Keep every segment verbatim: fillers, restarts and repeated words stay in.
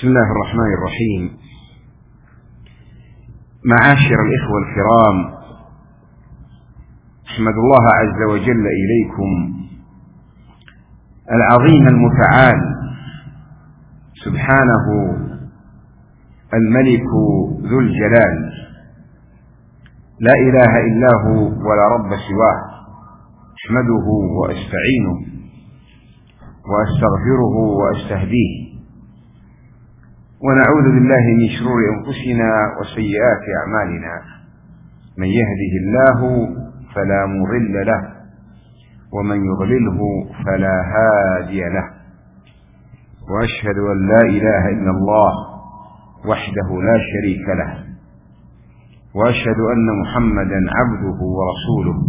بسم الله الرحمن الرحيم. معاشر الإخوة الكرام، أحمد الله عز وجل إليكم العظيم المتعال سبحانه الملك ذو الجلال، لا إله إلا هو ولا رب سواه. أحمده وأستعينه وأستغفره وأستهديه، ونعوذ بالله من شرور أنفسنا وسيئات أعمالنا. من يهده الله فلا مضل له، ومن يضلله فلا هادي له. وأشهد أن لا إله إلا الله وحده لا شريك له، وأشهد أن محمدا عبده ورسوله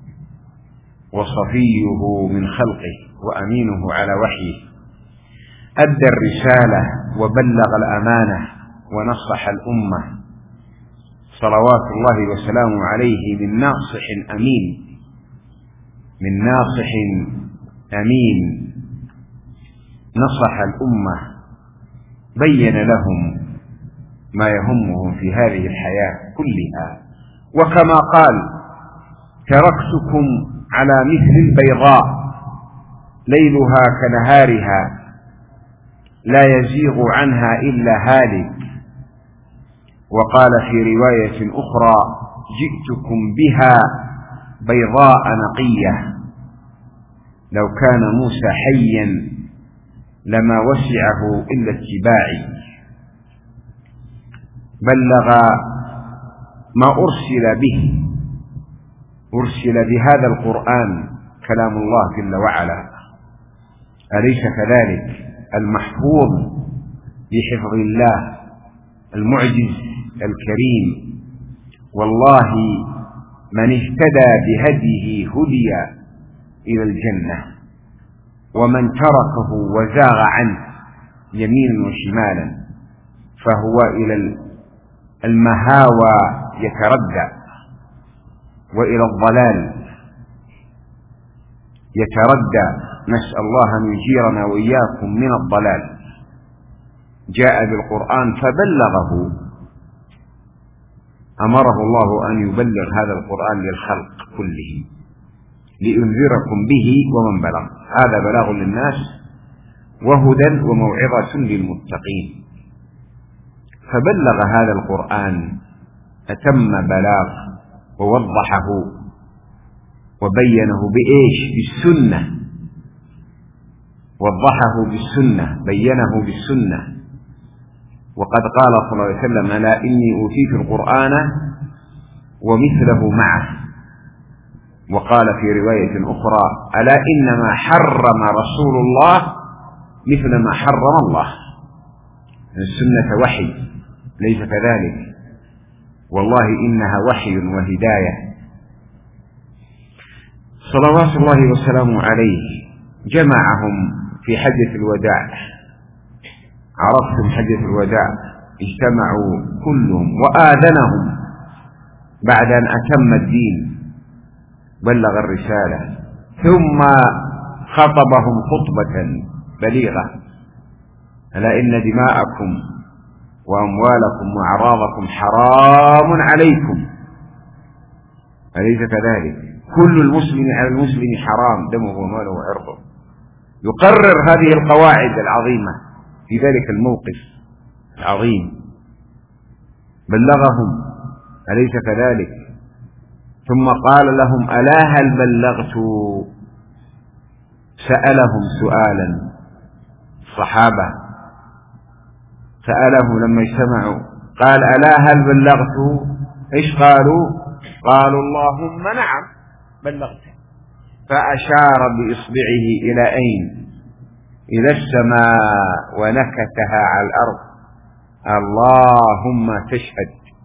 وصفيه من خلقه وأمينه على وحيه. أدى الرسالة وبلغ الأمانة ونصح الأمة، صلوات الله وسلامه عليه، من ناصح أمين من ناصح أمين نصح الأمة، بين لهم ما يهمهم في هذه الحياة كلها. وكما قال: تركتكم على مثل البيضاء ليلها كنهارها لا يزيغ عنها إلا هالك. وقال في رواية أخرى: جئتكم بها بيضاء نقية، لو كان موسى حيا لما وسعه إلا اتباعي. بلغ ما أرسل به، أرسل بهذا القرآن كلام الله جل وعلا، أليس كذلك؟ المحفوظ بحفظ الله، المعجز الكريم. والله من اهتدى بهديه هدي إلى الجنة، ومن تركه وزاغ عنه يمينا وشمالا فهو إلى المهاوى يتردى، وإلى الضلال يتردى. نسأل الله أن يجيرنا وإياكم من الضلال. جاء بالقرآن فبلغه، أمره الله أن يبلغ هذا القرآن للخلق كله، لينذركم به ومن بلغ. هذا بلاغ للناس وهدى وموعظة للمتقين. فبلغ هذا القرآن، أتم بلاغ ووضحه وبينه بإيش؟ بالسنة. وضحه بالسنة، بينه بالسنة. وقد قال صلى الله عليه وسلم: ألا إني أوتيت القرآن ومثله معه. وقال في رواية أخرى: ألا إنما حرم رسول الله مثل ما حرم الله. السنة وحي، ليس كذلك؟ والله إنها وحي وهداية. صلوات الله وسلامه عليه جمعهم في حجة الوداع. عرفتم حجة الوداع؟ اجتمعوا كلهم وآذنهم بعد أن أتم الدين، بلغ الرسالة، ثم خطبهم خطبة بليغة: ألا إن دماءكم وأموالكم وأعراضكم حرام عليكم، أليس كذلك؟ كل المسلم على المسلم حرام دمه وماله وعرضه. يقرر هذه القواعد العظيمة في ذلك الموقف العظيم. بلغهم، أليس كذلك؟ ثم قال لهم: ألا هل بلغت؟ سألهم سؤالا، الصحابة سألهم لما اجتمعوا، قال: ألا هل بلغت؟ إيش قالوا؟ قالوا: اللهم نعم بلغت. فأشار بإصبعه إلى أين؟ إلى السماء، ونكتها على الأرض: اللهم تشهد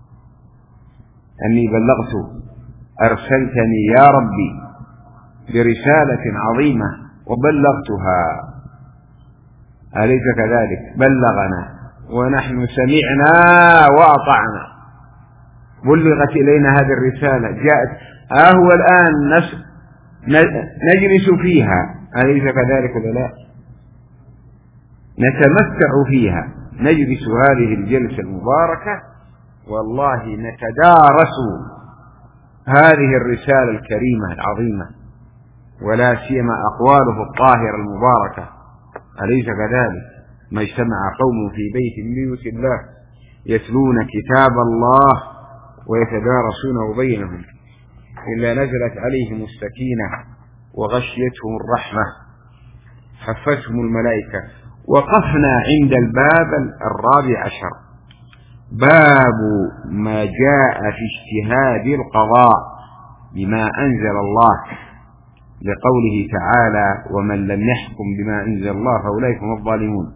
أني بلغت، أرسلتني يا ربي برسالة عظيمة وبلغتها، أليس كذلك؟ بلغنا ونحن سمعنا وأطعنا، بلغت إلينا هذه الرسالة، جاءت، أهو الآن نجلس فيها، أليس كذلك ولا لا؟ نتمتع فيها، نجلس هذه الجلسة المباركة والله نتدارس هذه الرسالة الكريمة العظيمة، ولا سيما أقواله الطاهرة المباركة، أليس كذلك؟ ما اجتمع قوم في بيت من بيوت الله يتلون كتاب الله ويتدارسونه بينهم إلا نزلت عليهم السكينة وغشيتهم الرحمة حفتهم الملائكة. وقفنا عند الباب الرابع عشر، باب ما جاء في اجتهاد القضاء بما أنزل الله، لقوله تعالى: ومن لم يحكم بما أنزل الله فأولئك هم الظالمون.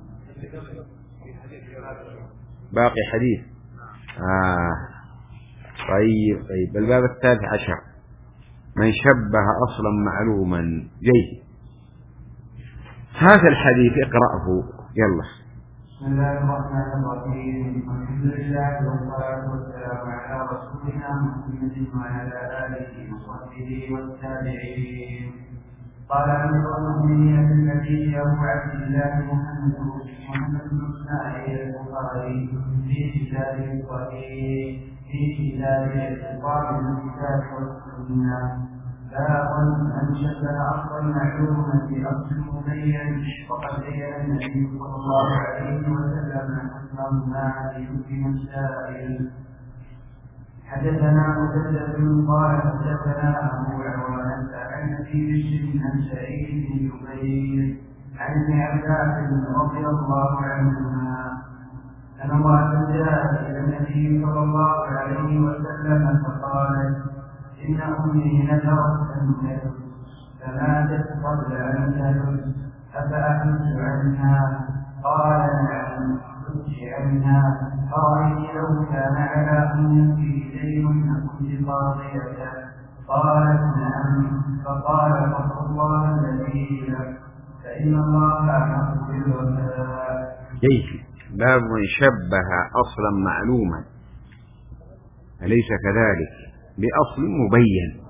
باقي حديث. آه. طيب طيب الباب الثالث عشر، من شبه أصلا معلوما. جيد، هذا الحديث اقرأه يلا. بسم الله الرحمن الرحيم. الحمد لله والصلاة والسلام على رسولنا محمد وعلى آله وصحبه والتابعين. قال أمير المؤمنين النبي أبو عبد الله محمد محمد بن إسماعيل البخاري في كتابه الصحيح في كتاب اعتصام بالكتاب والسنة باب من شبه أصلا معلوما بأصل مبين، وقد بين النبي صلى الله عليه وسلم حكمه ما لحكم السائل. حدثنا مسدد قال حدثنا أبو عوانة عن أبي بشر عن سعيد بن جبير عن ابن عباس رضي الله عنهما أن امرأة جاءت إلى النبي صلى الله عليه وسلم فقالت: إن أمي نذرت أن تلد فماتت قبل أن تلد أفأحج عنها؟ قال: نعم، حج عنها. أرأيت لو كان على أمتي دين أكنت قاضية؟ قالت: نعم. فقال: فاتقوا الله الذي لك، فإن الله أحق بالوفاء. جيد، باب من شبه أصلا معلوما، أليس كذلك؟ بأصل مبين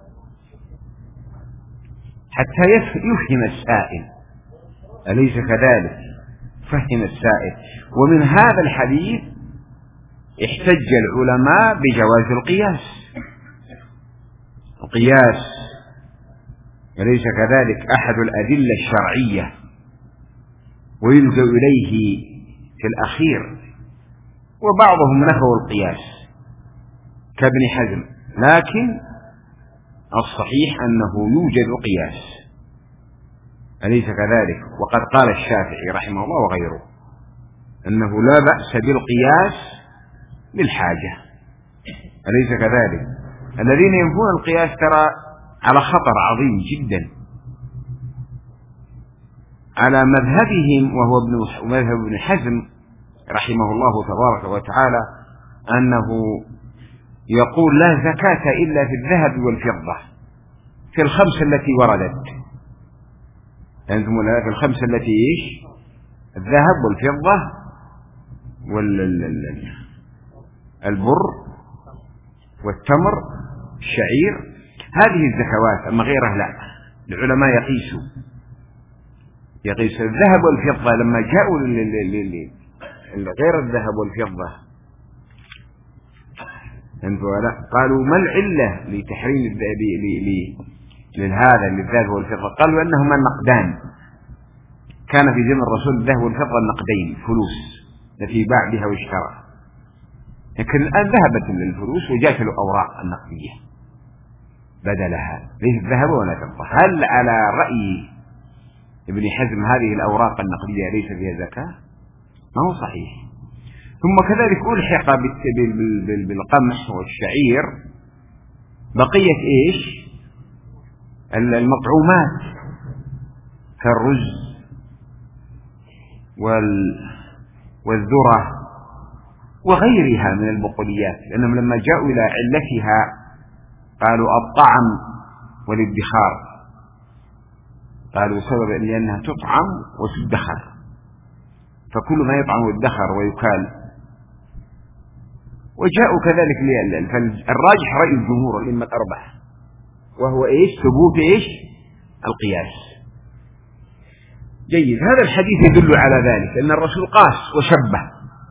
حتى يفهم السائل، أليس كذلك؟ فهم السائل. ومن هذا الحديث احتج العلماء بجواز القياس، القياس أليس كذلك؟ أحد الأدلة الشرعية، ويلجأ إليه في الأخير، وبعضهم نفوا القياس كابن حزم، لكن الصحيح أنه يوجد قياس، أليس كذلك؟ وقد قال الشافعي رحمه الله وغيره أنه لا بأس بالقياس للحاجة، أليس كذلك؟ الذين ينفون القياس ترى على خطر عظيم جدا على مذهبهم، وهو ابن مذهب ابن حزم رحمه الله تبارك وتعالى، أنه يقول لا زكاة إلا في الذهب والفضة، في الخمسة التي وردت. أنتم في الخمسة التي إيش؟ الذهب والفضة والبر والتمر الشعير، هذه الزكوات. أما غيرها لا، العلماء يقيسوا يقيس الذهب والفضة. لما جاءوا غير الذهب والفضة قالوا ما العلة لتحريم لهذا للذهب والفضة؟ قالوا أنهما النقدان، كان في زمن الرسول الذهب والفضة النقدين، فلوس التي باع بها واشترى، لكن الآن ذهبت للفلوس وجاءت الأوراق النقدية بدلها، ليس الذهب ولا فضة. هل على رأي ابن حزم هذه الأوراق النقدية ليس فيها زكاة؟ ما هو صحيح. ثم كذلك ألحق بالقمح والشعير بقية إيش؟ المطعومات كالرز والذرة وغيرها من البقوليات، لأنهم لما جاءوا إلى علتها قالوا الطعم والادخار، قالوا سبب لأنها تطعم وتدخر، فكل ما يطعم ويدخر ويكال. وجاءوا كذلك فالراجح رأي الجمهور الأئمة الأربعة، وهو إيش؟ ثبوت إيش؟ القياس. جيد، هذا الحديث يدل على ذلك، أن الرسول قاس وشبه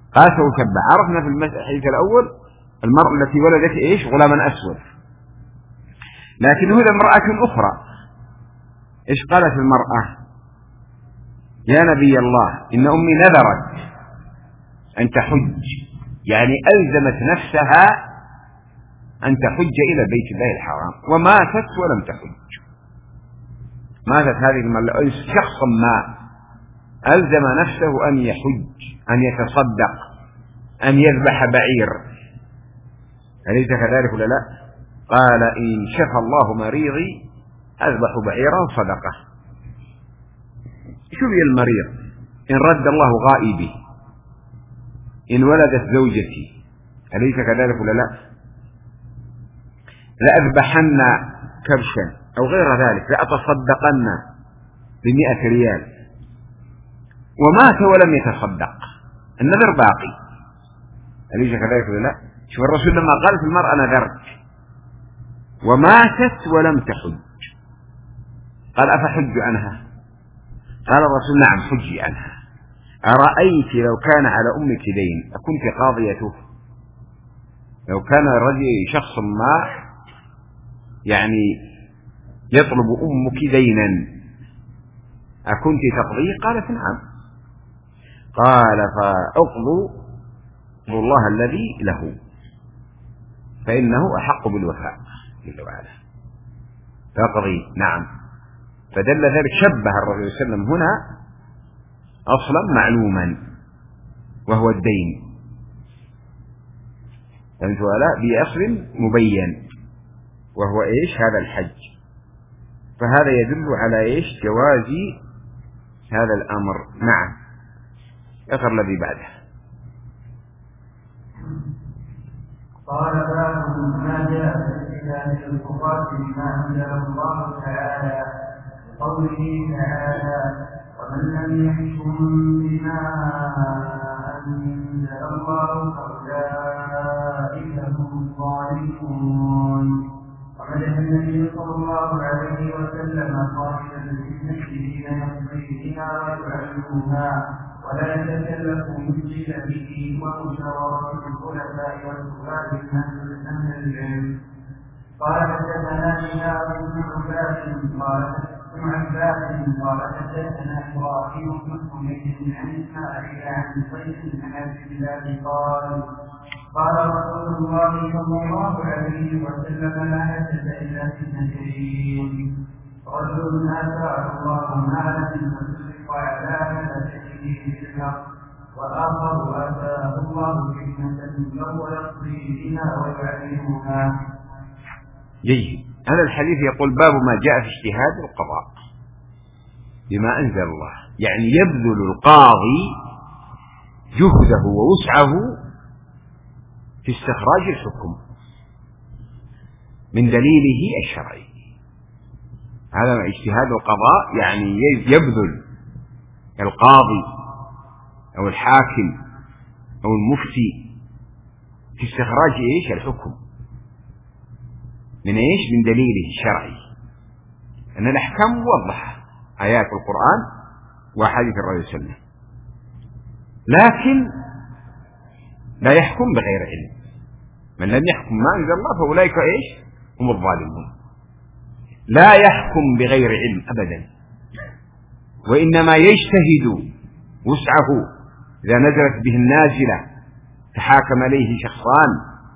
قاس وشبه. عرفنا في الحديث الأول المرأة التي ولدت إيش؟ غلاما أسود. لكن هنا امرأة أخرى إيش قالت المرأة؟ يا نبي الله إن أمي نذرت أن تحج، يعني ألزمت نفسها أن تحج إلى بيت الله الحرام، وماتت ولم تحج. ماتت هذه المرأة، شخص ما ألزم نفسه أن يحج، أن يتصدق، أن يذبح بعير، أليس كذلك ولا لا؟ قال إن شفى الله مريضي أذبح بعيرا صدقة. شوفي المريض، إن رد الله غائبي، إن ولدت زوجتي، أليس كذلك ولا لا؟ لأذبحن كبشا أو غير ذلك، لأتصدقن بمئة ريال، ومات ولم يتصدق، النذر باقي، أليس كذلك ولا لا؟ شوف الرسول لما قال في المرأة نذرت وماتت ولم تحج، قال أفحج عنها؟ قال الرسول نعم حجي عنها. أرأيت لو كان على أمك دين أكنت قاضيته؟ لو كان رجل شخص ما يعني يطلب أمك دينا أكنت تقضيه؟ قالت نعم. قال فأقضوا الله الذي له فإنه أحق بالوفاء جل وعلا، فأقضي نعم. فدل ذلك، شبه الرسول صلى الله عليه وسلم هنا أصلا معلوما وهو الدين، فهمت ولا؟ بأصل مبين وهو إيش؟ هذا الحج. فهذا يدل على إيش؟ جواز هذا الأمر. نعم. أخر الذي بعده. قال باب ما جاء في الإسلام الفقراء بما أنزل الله تعالى، قوله تعالى ومن لم يحكم بما أنزل الله فأولئك هم الظالمون. ومدح النبي صلى الله عليه وسلم صاحب الفتنة الذين يقضي بها ويعلمها ولا يتكلف من جلده ومشاورة الخلفاء والكبار من أهل العلم. قال حدثنا شهاب بن عباد قال ابن عباس قال حدثنا إبراهيم بن حميد عن إسماعيل عن زيد بن عبد الله قال قال رسول الله صلى الله عليه وسلم لا حدث إلا في اثنتين: رجل آتاه الله مالا فسلط على ملكته بالحق، وآخر آتاه الله حكمة فهو يقضي بها ويعلمها. جيد. هذا الحديث يقول باب ما جاء في اجتهاد القضاء بما أنزل الله، يعني يبذل القاضي جهده ووسعه في استخراج الحكم من دليله الشرعي. هذا اجتهاد القضاء، يعني يبذل القاضي أو الحاكم أو المفتي في استخراج إيش؟ الحكم من إيش؟ من دليله الشرعي. أن الأحكام موضحة، آيات القرآن وأحاديث الرسول صلى الله عليه وسلم، لكن لا يحكم بغير علم. من لم يحكم ما أنزل الله فأولئك إيش؟ هم الظالمون. لا يحكم بغير علم أبدا، وإنما يجتهد وسعه. إذا نزلت به النازلة تحاكم إليه شخصان،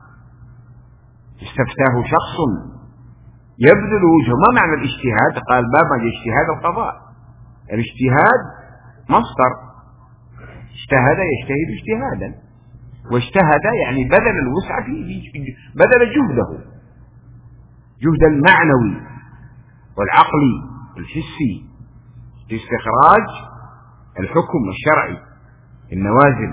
استفتاه شخص، يبذل وجهه. ما معنى الاجتهاد؟ قال باب ما اجتهاد القضاء. الاجتهاد مصدر اجتهد يجتهد اجتهادا، واجتهد يعني بذل الوسع فيه، بذل جهده، جهد المعنوي والعقلي والحسي في استخراج الحكم الشرعي النوازل.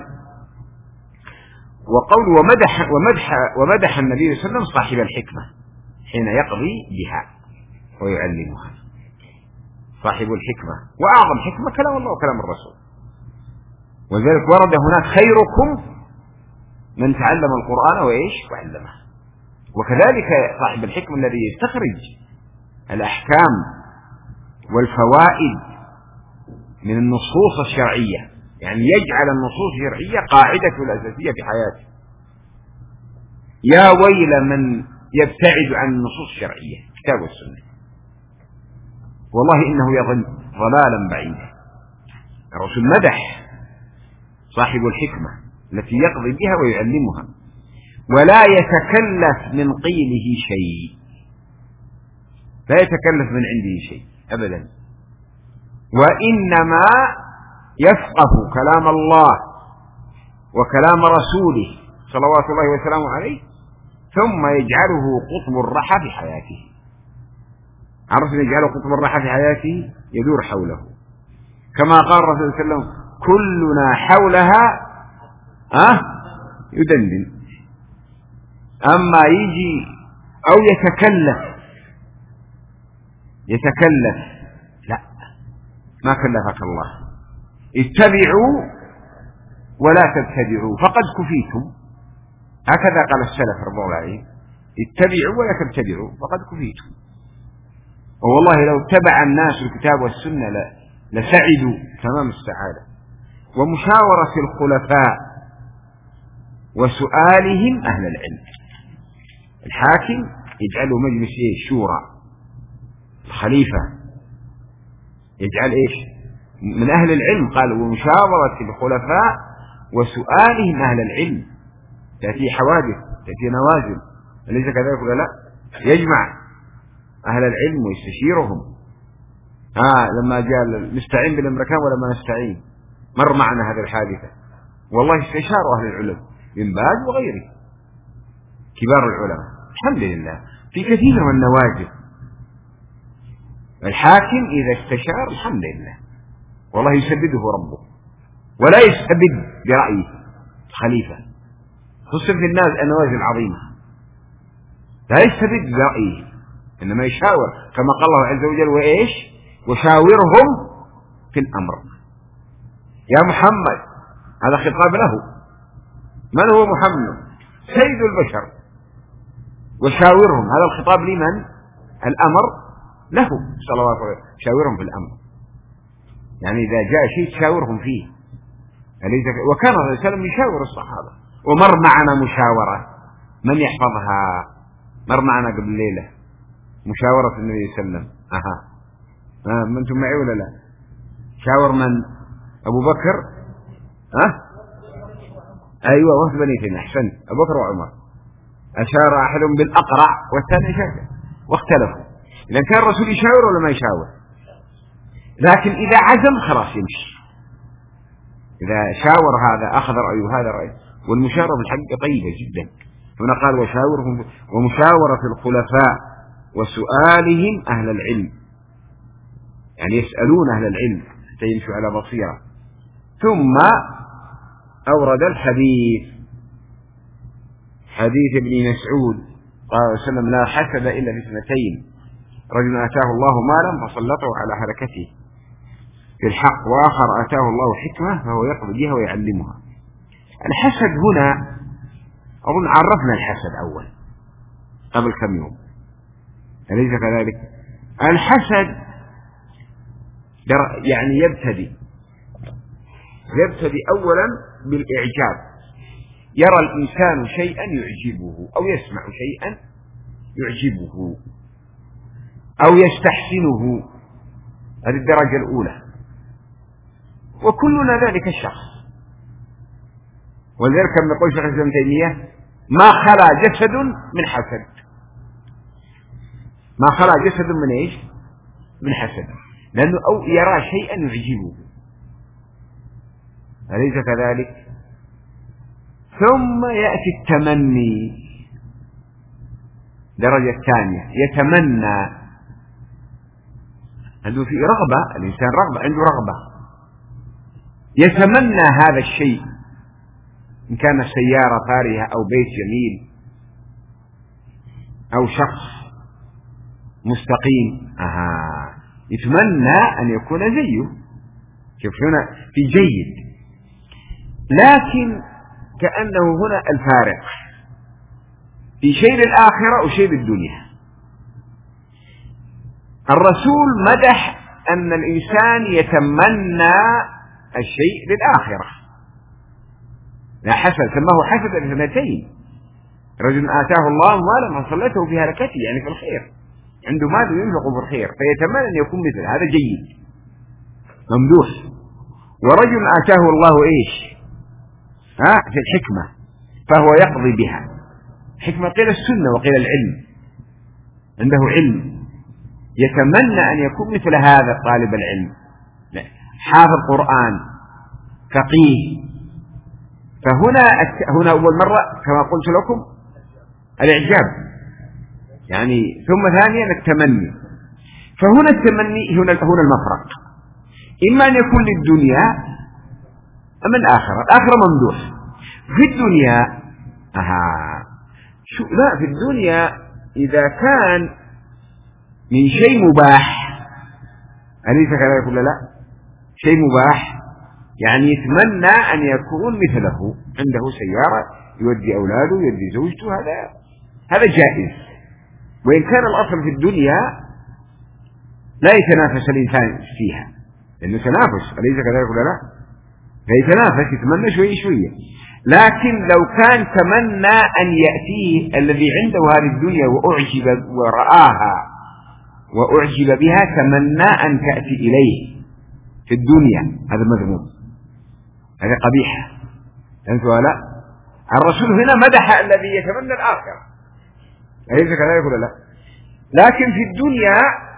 وقول ومدح ومدح ومدح النبي صلى الله عليه وسلم صاحب الحكمة حين يقضي بها ويعلمها. صاحب الحكمة، وأعظم حكمة كلام الله وكلام الرسول. وذلك ورد هناك خيركم من تعلم القرآن وإيش؟ وعلمه. وكذلك صاحب الحكمة الذي يستخرج الأحكام والفوائد من النصوص الشرعية يعني يجعل النصوص الشرعية قاعدته الأساسية في حياته. يا ويل من يبتعد عن النصوص الشرعية كتاب والسنة، والله إنه يضل ضلالا بعيدا. الرسول مدح صاحب الحكمة التي يقضي بها ويعلمها، ولا يتكلف من قيله شيء، لا يتكلف من عنده شيء أبدا، وإنما يفقه كلام الله وكلام رسوله صلوات الله وسلامه عليه، ثم يجعله قطب الرحى في حياته. عرف أن يجعله قطب الرحى في حياته يدور حوله، كما قال الرسول صلى الله عليه وسلم كلنا حولها أه يدندن. أما يجي أو يتكلف يتكلف لا، ما كلفك الله. اتبعوا ولا تبتدعوا فقد كفيتم، هكذا قال السلف رضي الله عليهم، اتبعوا ولا تبتدعوا فقد كفيتم. والله لو اتبع الناس الكتاب والسنة لسعدوا تمام السعادة. ومشاورة الخلفاء وسؤالهم أهل العلم. الحاكم يجعله مجلس إيش؟ شورى. الخليفة يجعل إيش؟ من أهل العلم. قال ومشاورة الخلفاء وسؤالهم أهل العلم. تأتي حوادث، تأتي نوازل، أليس كذلك ولا لا؟ يجمع أهل العلم ويستشيرهم. ها آه لما جاء نستعين بالأمريكان ولا ما نستعين، مر معنا هذه الحادثة، والله استشاروا أهل العلم من باز وغيره كبار العلماء الحمد لله في كثير من النوازل. الحاكم إذا استشار الحمد لله والله يسدده ربه، ولا يستبد برأيه الخليفة، خصوصا في الناس النوازل العظيمة، لا يستبد برأيه، إنما يشاور كما قال الله عز وجل وإيش؟ وشاورهم في الأمر. يا محمد، هذا خطاب له. من هو محمد؟ سيد البشر. وشاورهم، هذا الخطاب لمن؟ الأمر له صلوات الله، شاورهم في الأمر، يعني إذا جاء شيء تشاورهم فيه. وكان صلى الله عليه وسلم يشاور الصحابة، ومر معنا مشاورة من يحفظها؟ مر معنا قبل الليلة مشاورة النبي صلى الله عليه وسلم. أها آه ما أنتم معي ولا لا؟ شاور من؟ أبو بكر أه؟ أيوة وفد بني تيمية، أحسنت، أبو بكر وعمر. أشار أحدهم بالأقرع والثاني شاكر، واختلفوا. إذا كان الرسول يشاور ولا ما يشاور؟ لكن إذا عزم خلاص يمشي. إذا شاور هذا أخذ رأيه هذا رأيه، والمشاورة بالحق طيبة جدا. هنا قال وشاورهم، ومشاورة الخلفاء وسؤالهم أهل العلم، يعني يسألون أهل العلم حتى يمشوا على بصيرة. ثم أورد الحديث، حديث ابن مسعود قال صلى الله عليه وسلم لا حسد إلا في اثنتين: رجل آتاه الله مالا فسلطه على حركته في الحق، وآخر آتاه الله حكمة فهو يقضي بها ويعلمها. الحسد هنا أظن عرفنا الحسد أول قبل كم يوم، أليس كذلك؟ الحسد يعني يبتدي يبتدي أولا بالإعجاب، يرى الإنسان شيئا يعجبه أو يسمع شيئا يعجبه أو يستحسنه، هذه الدرجة الأولى، وكلنا ذلك الشخص. ولذلك كما يقول شيخ الإسلام ابن تيمية ما خلا جسد من حسد، ما خلا جسد من إيش؟ من حسد، لأنه أو يرى شيئا يعجبه، أليس كذلك؟ ثم يأتي التمني، درجة الثانية، يتمنى، عنده في رغبة، الإنسان رغبة، عنده رغبة، يتمنى هذا الشيء، إن كان سيارة فارهة أو بيت جميل أو شخص مستقيم، آه. يتمنى أن يكون زيه. شوف هنا في جيد، لكن كأنه هنا الفارق في شيء للآخرة وشيء للدنيا. الرسول مدح أن الإنسان يتمنى الشيء للآخرة. لا حسد، سماه حسد الاثنتين. رجل آتاه الله مالا فصلته في هلكته، يعني في الخير، عنده مال ينفق في الخير فيتمنى أن يكون مثله، هذا جيد ممدوح. ورجل آتاه الله إيش؟ ها في الحكمة فهو يقضي بها. حكمة قيل السنة وقيل العلم، عنده علم يتمنى أن يكون مثل هذا طالب العلم، حافظ قرآن، فقيه. فهنا هنا أول مرة كما قلت لكم الإعجاب، يعني ثم ثانيا التمني. فهنا التمني هنا هنا المفرق، إما أن يكون للدنيا أم الآخرة. الآخرة ممدوح. في الدنيا أها شو لا في الدنيا إذا كان من شيء مباح، أليس كذلك ولا لا؟ شيء مباح يعني يتمنى أن يكون مثله، عنده سيارة يودي أولاده يودي زوجته، هذا هذا جائز. وإن كان الأصل في الدنيا لا يتنافس الإنسان فيها، لأنه تنافس، أليس كذلك ولا لا؟ فيتنافس يتمنى شوية شوية. لكن لو كان تمنى أن يأتيه الذي عنده هذه الدنيا وأعجب ورآها وأعجب بها، تمنى أن تأتي إليه في الدنيا، هذا مذموم، هذا قبيح. فهمت ولا لا؟ الرسول هنا مدح الذي يتمنى الآخرة، أليس كذلك ولا لا؟ لكن في الدنيا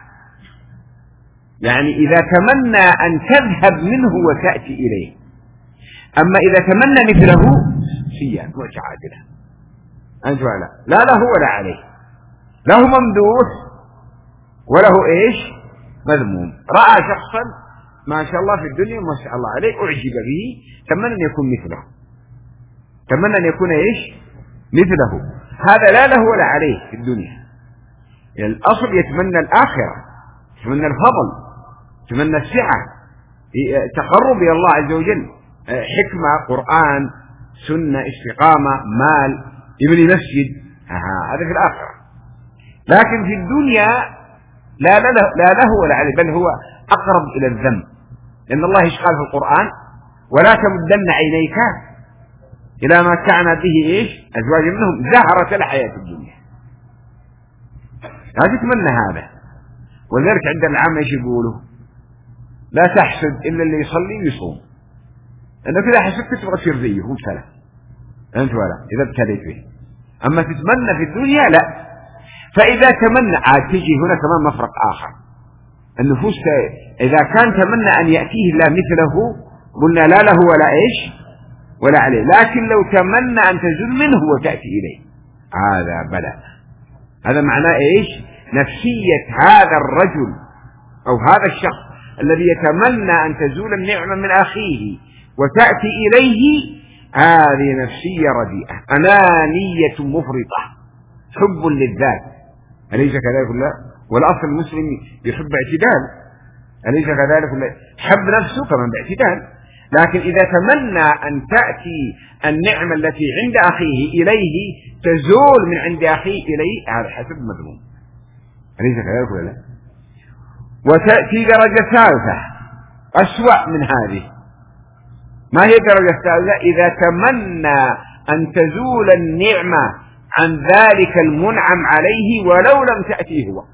يعني إذا تمنى أن تذهب منه وتأتي إليه. أما إذا تمنى مثله سيئا متعادلة، أنت ولا لا له ولا عليه، له ممدوح وله إيش؟ مذموم. رأى شخصا ما شاء الله في الدنيا ما شاء الله عليه أعجب به، تمنى أن يكون مثله، تمنى أن يكون إيش؟ مثله. هذا لا له ولا عليه في الدنيا. يعني الأصل يتمنى الآخرة، يتمنى الفضل، يتمنى السعة، تقرب إلى الله عز وجل، حكمة، قرآن، سنة، استقامة، مال، يبني مسجد، هذا في الآخرة. لكن في الدنيا لا له, لا له ولا عليه، بل هو أقرب إلى الذنب، لأن الله إيش قال في القرآن؟ ولا تمدن عينيك إلى ما متعنا به إيش؟ أزواج منهم زهرة الحياة الدنيا. لا تتمنى هذا. ولذلك عند العامة إيش يقولوا؟ لا تحسد إلا اللي يصلي ويصوم، لأنك إذا حسدت تبغى تصير زيه وابتلى، أنت ولا إذا ابتليت به. أما تتمنى في الدنيا لا. فإذا تمنى عاد تجي هنا كمان مفرق آخر، النفوس إذا كان تمنى أن يأتيه الله مثله قلنا لا له ولا إيش ولا عليه. لكن لو تمنى أن تزول منه وتأتي إليه، هذا بلاء. هذا معناه إيش؟ نفسية هذا الرجل أو هذا الشخص الذي يتمنى أن تزول النعمة من أخيه وتأتي إليه، هذه نفسية رديئة، أنانية مفرطة، حب للذات، أليس كذلك ولا؟ والأصل المسلم يحب اعتدال، أليس كذلك ولا؟ حب نفسه كمان باعتدال. لكن إذا تمنى أن تأتي النعمة التي عند أخيه إليه تزول من عند أخيه إليه، هذا حسب مذموم، أليس كذلك ولا؟ وتأتي درجة ثالثة أسوأ من هذه. ما هي الدرجة الثالثة؟ إذا تمنى أن تزول النعمة عن ذلك المنعم عليه ولو لم تأتيه هو،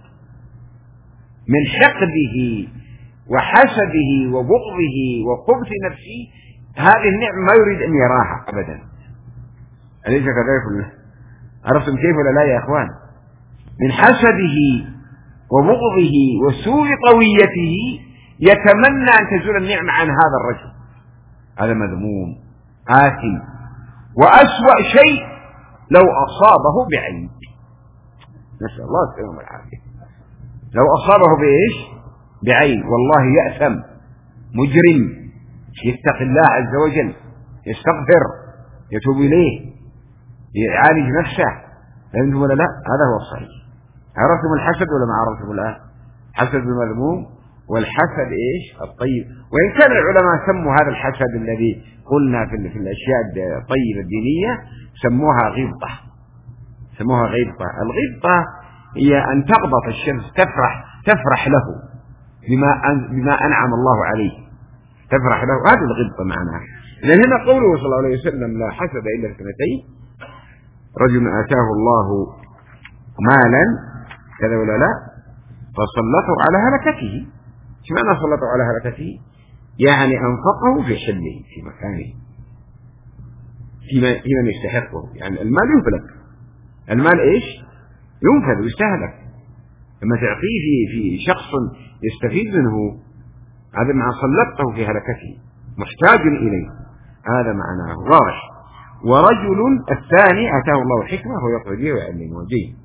من حقده وحسده وبغضه وخبث نفسه، هذه النعمة ما يريد أن يراها أبدا، أليس كذلك ولا؟ عرفتم كيف ولا لا يا أخوان؟ من حسده وبغضه وسوء طويته يتمنى أن تزول النعمة عن هذا الرجل، هذا مذموم آثم. وأسوأ شيء لو أصابه بعين، نسأل الله السلامة والعافية، لو أصابه بإيش؟ بعين، والله يأثم مجرم، يتقي الله عز وجل، يستغفر، يتوب إليه، يعالج نفسه، فهمتم ولا لا؟ هذا هو الصحيح. عرفتم الحسد ولا ما عرفتم الآن؟ حسد المذموم، والحسد إيش؟ الطيب. وإن كان العلماء سموا هذا الحسد الذي قلنا في, في الأشياء الطيبة الدينية سموها غبطة، سموها غبطة. الغبطة هي أن تغبط الشمس، تفرح تفرح له بما بما أنعم الله عليه، تفرح له، هذه الغبطة معناها. لأن هنا قوله صلى الله عليه وسلم لا حسد إلا اثنتين، رجل آتاه الله مالا كذا ولا لا فسلطوا على هلكته. ايش معنى سلطوا على هلكته؟ يعني أنفقه في حله في مكانه في من يستحقه. يعني المال يهلك، المال إيش ينفذ ويستهلك. لما تعطيه في في شخص يستفيد منه، هذا معنى سلطته في هلكته، محتاج إليه، هذا معناه غارش. ورجل الثاني آتاه الله حكمة ويقضي به ويعلمه وجيه.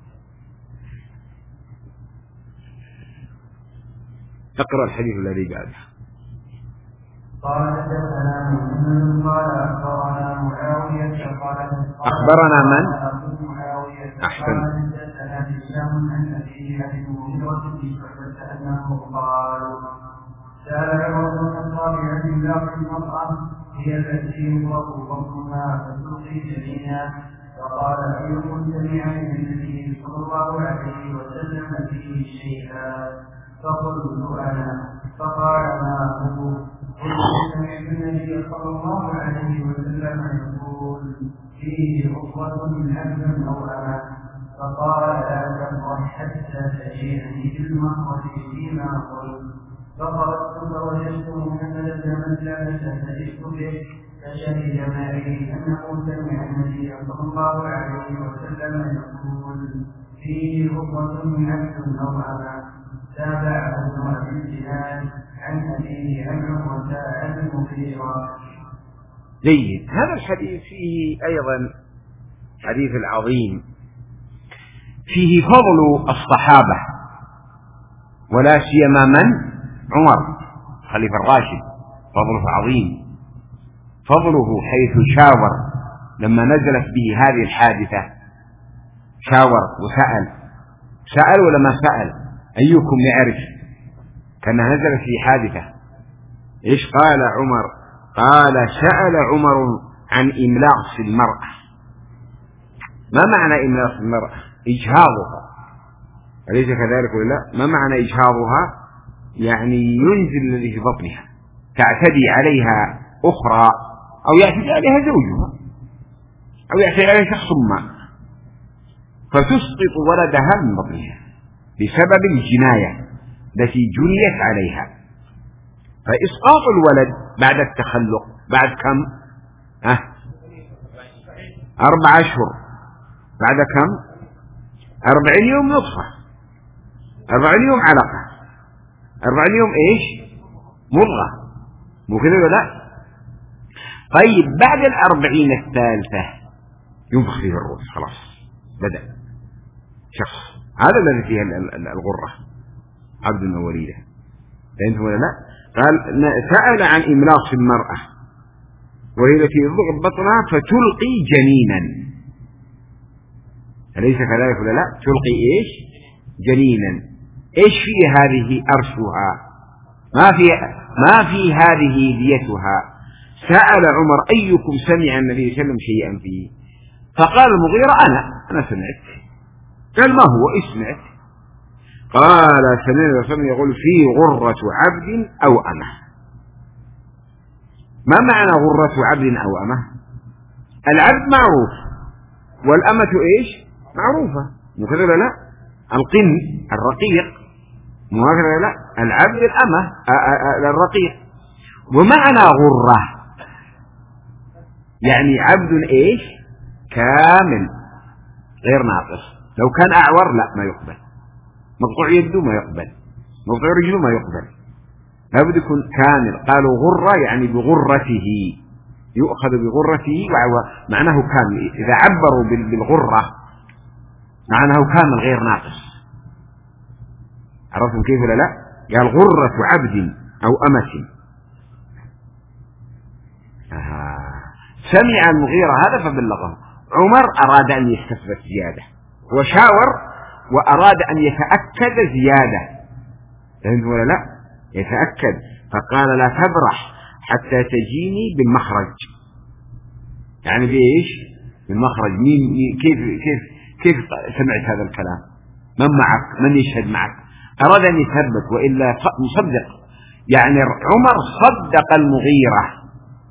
اقرأ الحديث الذي بعده. قال حدثنا محمد قال أخبرنا معاوية قال أخبرنا من؟ أحسن. حدثنا هشام عن أبيه عن المغيرة بن شعبة أنه قال سأل عمر بن الخطاب عن إملاق المرأة هي التي يملق بطنها فتلقي جنينا، فقال أيكم سمع من النبي صلى الله عليه وسلم فيه شيئا؟ فقلت أنا. فقال ما هو؟ قلت سمعت النبي صلى الله عليه وسلم يقول فيه عقبة من عبد أو أمة. فقال لا تفرح حتى تجيئني بالمخرج فيما قلت. فخرجت فوجدت محمدا بن مسلمة فجئت به فشهد معي أنه سمع النبي صلى الله عليه وسلم يقول فيه عقبة من عبد أو أمة. تابع ابن أبي الزناد عن أبيه عن عمر عن المغيرة. جيد. هذا الحديث فيه أيضا حديث العظيم، فيه فضل الصحابة ولا سيما من؟ عمر خليفة الراشد، فضله عظيم. فضله حيث شاور لما نزلت به هذه الحادثة، شاور وسأل. سأل ولا ما سأل؟ أيكم يعرف؟ كان نزل في حادثة إيش قال عمر؟ قال سأل عمر عن إملاص المرأة. ما معنى إملاص المرأة؟ إجهاضها، أليس كذلك ولا لا؟ ما معنى إجهاضها؟ يعني ينزل الذي في بطنها، تعتدي عليها أخرى، أو يعتدي عليها زوجها، أو يعتدي عليها شخص ما، فتسقط ولدها من بطنها بسبب الجناية التي جنيت عليها. فإسقاط الولد بعد التخلق بعد كم؟ أه؟ أربع أشهر. بعد كم؟ أربعين يوم نطفة، أربعين يوم علقة، أربعين يوم إيش؟ مضغة، مو كذا ولا لا؟ طيب بعد الأربعين الثالثة ينفخ فيه الروح، خلاص بدأ شخص، هذا الذي فيه الغرة، عبد أو وليدة. فهمتم ولا لا؟ قال سأل عن إملاص المرأة وهي التي يضغط بطنها فتلقي جنينا، أليس كذلك ولا لا؟ تلقي إيش؟ جنينا. إيش في هذه أرشها؟ ما في ما في هذه ديتها. سأل عمر أيكم سمع النبي صلى الله عليه وسلم شيئا فيه؟ فقال المغيرة أنا أنا سمعت. قال ما هو؟ إيش سمعت؟ قال سمعت رسول يقول فيه غرة عبد أو أمة. ما معنى غرة عبد أو أمة؟ العبد معروف والأمة إيش؟ معروفة، مو كذا لا؟ القن الرقيق، مو كذا لا؟ العبد الأمة الرقيق. ومعنى غرة يعني عبد إيش؟ كامل غير ناقص. لو كان أعور لا ما يقبل، مقطوع يده ما يقبل، مقطوع رجله ما يقبل، لابد يكون كامل. قالوا غرة يعني بغرته، يؤخذ بغرته، معناه كامل. إذا عبروا بالغرة معناه كامل غير ناقص. عرفتم كيف ولا لا؟ قال غرة عبد أو أمة. آه. سمع المغيرة هذا فبلغه. عمر أراد أن يستثبت زيادة وشاور وأراد أن يتأكد زيادة، فهمت ولا لا؟ يتأكد. فقال لا تبرح حتى تجيني بالمخرج. يعني بإيش؟ بالمخرج. مين كيف كيف كيف سمعت هذا الكلام؟ من معك؟ من يشهد معك؟ أراد أن يثبت، وإلا مصدق يعني عمر صدق المغيرة،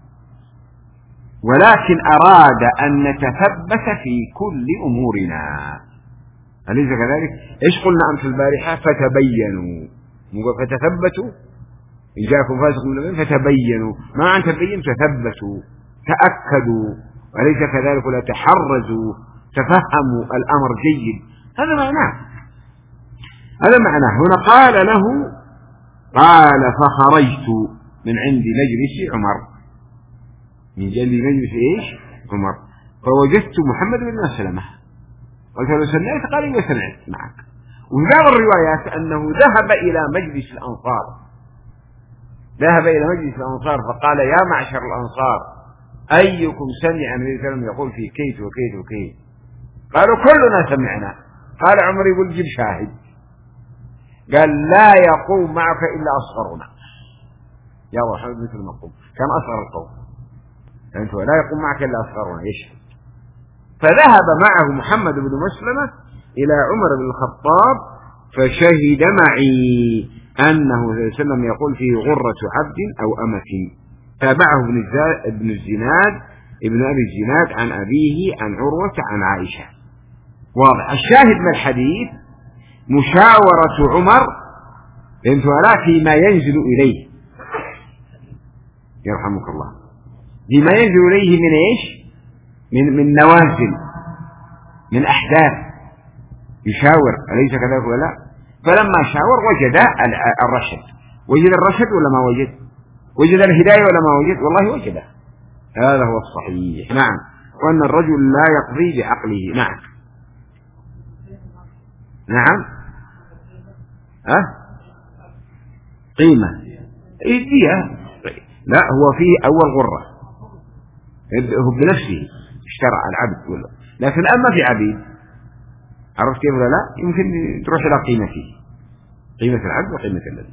ولكن أراد أن نتثبت في كل أمورنا، أليس كذلك؟ إيش قلنا أمس البارحة؟ فتبينوا، فتثبتوا، إن جاءكم فاسق من فتبينوا، ما عن تبين تثبتوا، تأكدوا، أليس كذلك؟ ولا تحرزوا، تفهموا الأمر جيد، هذا معناه، هذا معناه. هنا قال له، قال فخرجت من عند مجلس عمر، من جنب مجلس إيش؟ عمر، فوجدت محمد بن مسلمة، قلت له سمعت؟ قال لي سمعت معك. وفي بعض الروايات أنه ذهب إلى مجلس الأنصار، ذهب إلى مجلس الأنصار فقال يا معشر الأنصار أيكم سمع النبي صلى الله عليه وسلم يقول في كيت وكيت وكيت؟ قالوا كلنا سمعنا. قال عمر يقول جيب شاهد. قال لا يقوم معك إلا أصغرنا، يا محمد مثل ما قوم، كان أصغر القوم، فأنت لا يقوم معك إلا أصغرنا يشهد. فذهب معه محمد بن مسلمة إلى عمر بن الخطاب فشهد معي أنه صلى الله عليه وسلم يقول فيه غرة عبد أو أمة. تابعه ابن الزناد ابن أبي الزناد عن أبيه عن عروة عن عائشة. واضح. الشاهد من الحديث مشاورة عمر بنت ولاء فيما ينزل إليه، يرحمك الله، فيما ينزل إليه من إيش؟ من من نوازل، من أحداث، يشاور، أليس كذلك ولا لا؟ فلما شاور وجد الرشد، وجد الرشد ولا ما وجد؟ وجد الهداية ولا ما وجد؟ والله وجده، هذا هو الصحيح. نعم. وأن الرجل لا يقضي بعقله. نعم نعم أه؟ قيمة إيه؟ لا، هو فيه أول غرة، هو بنفسه اشترى العبد ولا، لكن أما في عبيد، عرفت كيف ولا لا؟ يمكن تروح إلى قيمته، قيمة العبد وقيمة الذي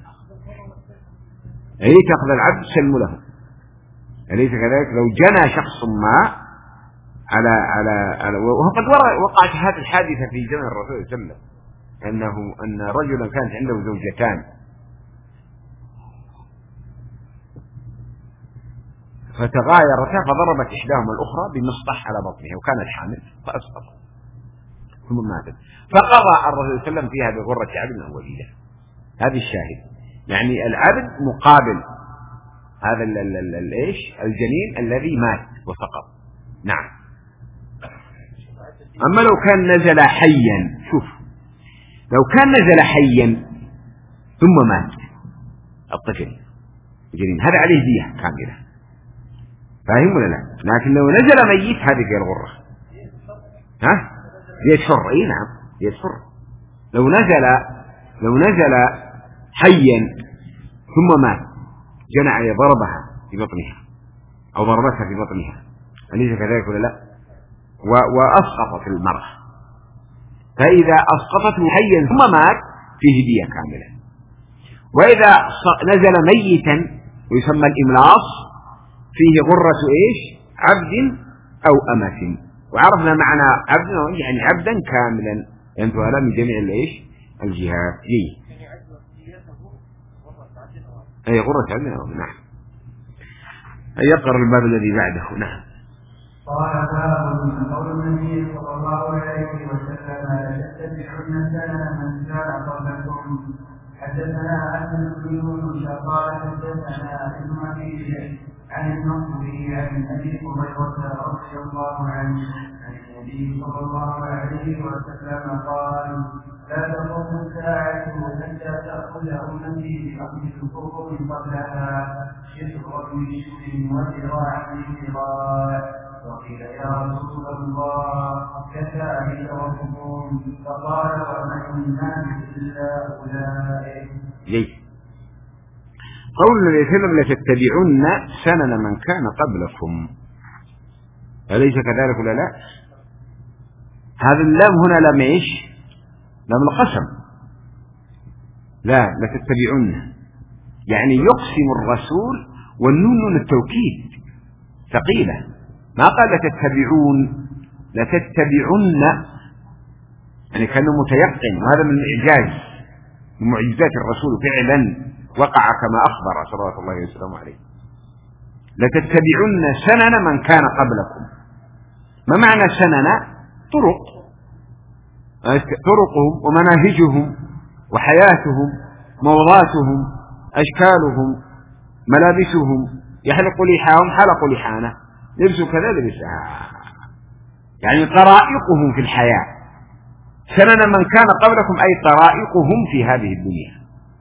أي تأخذ العبد سلم له، أليس كذلك؟ لو جنى شخص ما على على, على وقد وقعت هذه الحادثة في زمن الرسول صلى الله عليه وسلم، أنه أن رجلا كانت عنده زوجتان فتغايرتا فضربت إحداهما الأخرى بمسطح على بطنها وكانت حامل فأسقطت ثم ماتت، فقضى الرسول صلى الله عليه وسلم فيها بغرة عبد أو وليدة. هذه الشاهد، يعني العبد مقابل هذا ال ال ال ال إيش الجنين الذي مات وسقط. نعم. أما لو كان نزل حيا، شوف، لو كان نزل حيا ثم مات الطفل الجنين هذا عليه دية كاملة، فاهم ولا لا؟ لكن لو نزل ميت هذه في الغرة، ها؟ دية حر. اي نعم، دية حر. لو نزل لو نزل حيا ثم مات جنى عليه ضربها في بطنها او ضربتها في بطنها، أليس كذلك ولا لا؟ واسقطت المرأة، فإذا اسقطته حيا ثم مات فيه دية كاملة. وإذا نزل ميتا ويسمى الإملاص فيه غرة إيش؟ عبد أو أمة. وعرفنا معنى عبد يعني عبدا كاملا ينتهى له من جميع الإيش الجهات. ليه؟ أي غرة عبد أو. نعم. أي يقرأ الباب الذي بعده. نعم. قال باب قول النبي صلى الله عليه وسلم لتتبعن سنن من كان قبلكم. حدثنا أحمد بن يونس قال حدثنا ابن أبي عن المقبري عن أبي هريرة رضي الله عنه عن النبي صلى الله عليه وسلم قال لا تقوم الساعة حتى تأخذ أمتي بأخذ الكفر قبلها شبرا بشبر وذراعا بذراع. وقيل يا رسول الله كذلك ربكم؟ فقال ومن الناس إلا أولئك. ليه؟ قول النبي صلى الله عليه وسلم لتتبعن سنن من كان قبلكم، أليس كذلك ولا لا؟ هذا اللام هنا لام ايش؟ لام القسم. لا، لتتبعن يعني يقسم الرسول والنون نون التوكيد ثقيلة، ما قال لتتبعون، لتتبعن يعني كانه متيقن، وهذا من الإعجاز من معجزات الرسول فعلا، وقع كما أخبر صلوات الله وسلامه عليه: لتتبعن سنن من كان قبلكم. ما معنى سنن؟ طرق طرقهم ومناهجهم وحياتهم، موضاتهم، أشكالهم، ملابسهم، يحلق لحاهم حلقوا لحانه، لبسوا كذا لبسها، يعني طرائقهم في الحياة. سنن من كان قبلكم أي طرائقهم في هذه الدنيا.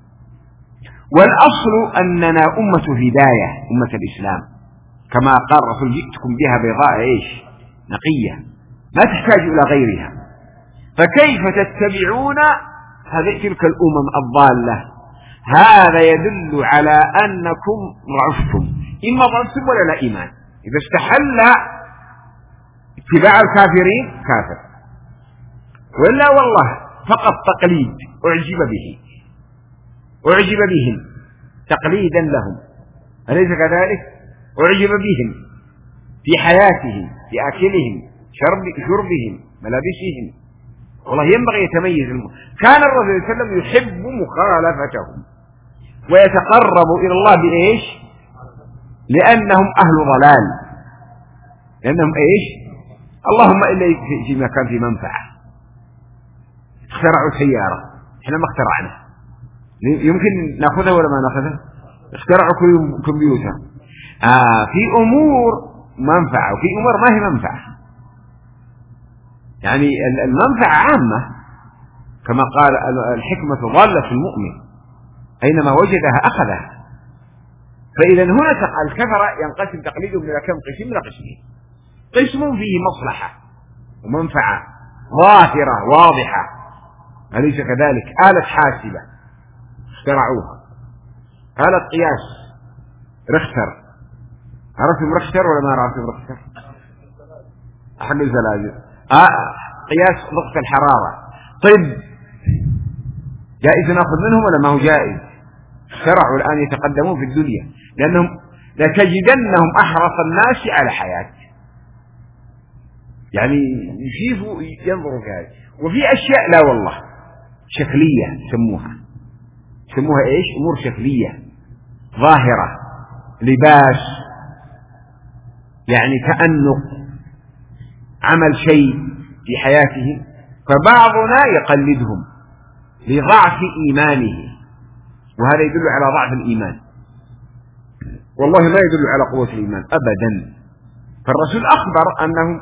والأصل أننا أمة هداية، أمة الإسلام، كما قال الرسول: جئتكم بها بيضاء إيش؟ نقية، ما تحتاج إلى غيرها. فكيف تتبعون هذه تلك الأمم الضالة؟ هذا يدل على أنكم ضعفتم، إما ضعفتم ولا لا إيمان. إذا استحل اتباع الكافرين كافر، ولا والله فقط تقليد أعجب به، أعجب بهم تقليدا لهم، أليس كذلك؟ أعجب بهم في حياتهم، في أكلهم، شرب شربهم، ملابسهم. والله ينبغي يتميز الم... كان الرسول صلى الله عليه وسلم يحب مخالفتهم ويتقرب إلى الله بإيش؟ لأنهم أهل ضلال، لأنهم إيش؟ اللهم إلا فيما كان في منفعة. اخترعوا سيارة، احنا ما اخترعنا، يمكن نأخذها ولا ما نأخذها؟ اخترعوا كمبيوتر. آه في أمور منفعة وفي أمور ما هي منفعة، يعني المنفعة عامة، كما قال: الحكمة ضالة المؤمن أينما وجدها أخذها. فإذا هنا الكفر ينقسم تقليدهم إلى كم قسم؟ إلى قسمين: قسم فيه مصلحة ومنفعة ظاهرة واضحة، أليس كذلك؟ آلة حاسبة اخترعوها، آلة قياس رختر، عرفتم رختر ولا ما عرفتم رختر؟ أحد الزلازل، آه قياس ضغط الحرارة. طيب جائز ناخذ منهم ولا ما هو جائز؟ اخترعوا الآن يتقدمون في الدنيا، لأنهم لتجدنهم أحرص الناس على حياة، يعني يشوفوا ينظروا في هذه. وفي أشياء لا والله شكلية سموها، سموها إيش؟ أمور شكلية ظاهرة، لباس، يعني تأنق، عمل شيء في حياتهم، فبعضنا يقلدهم لضعف إيمانه، وهذا يدل على ضعف الإيمان، والله ما يدل على قوة الإيمان أبدا. فالرسول أخبر أنهم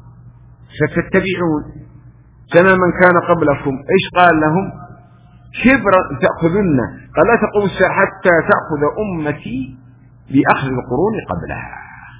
ستتبعون سنن من كان قبلكم. إيش قال لهم؟ شبرا تأخذن، قال: لا تقوم الساعة حتى تأخذ أمتي بأخذ القرون قبلها.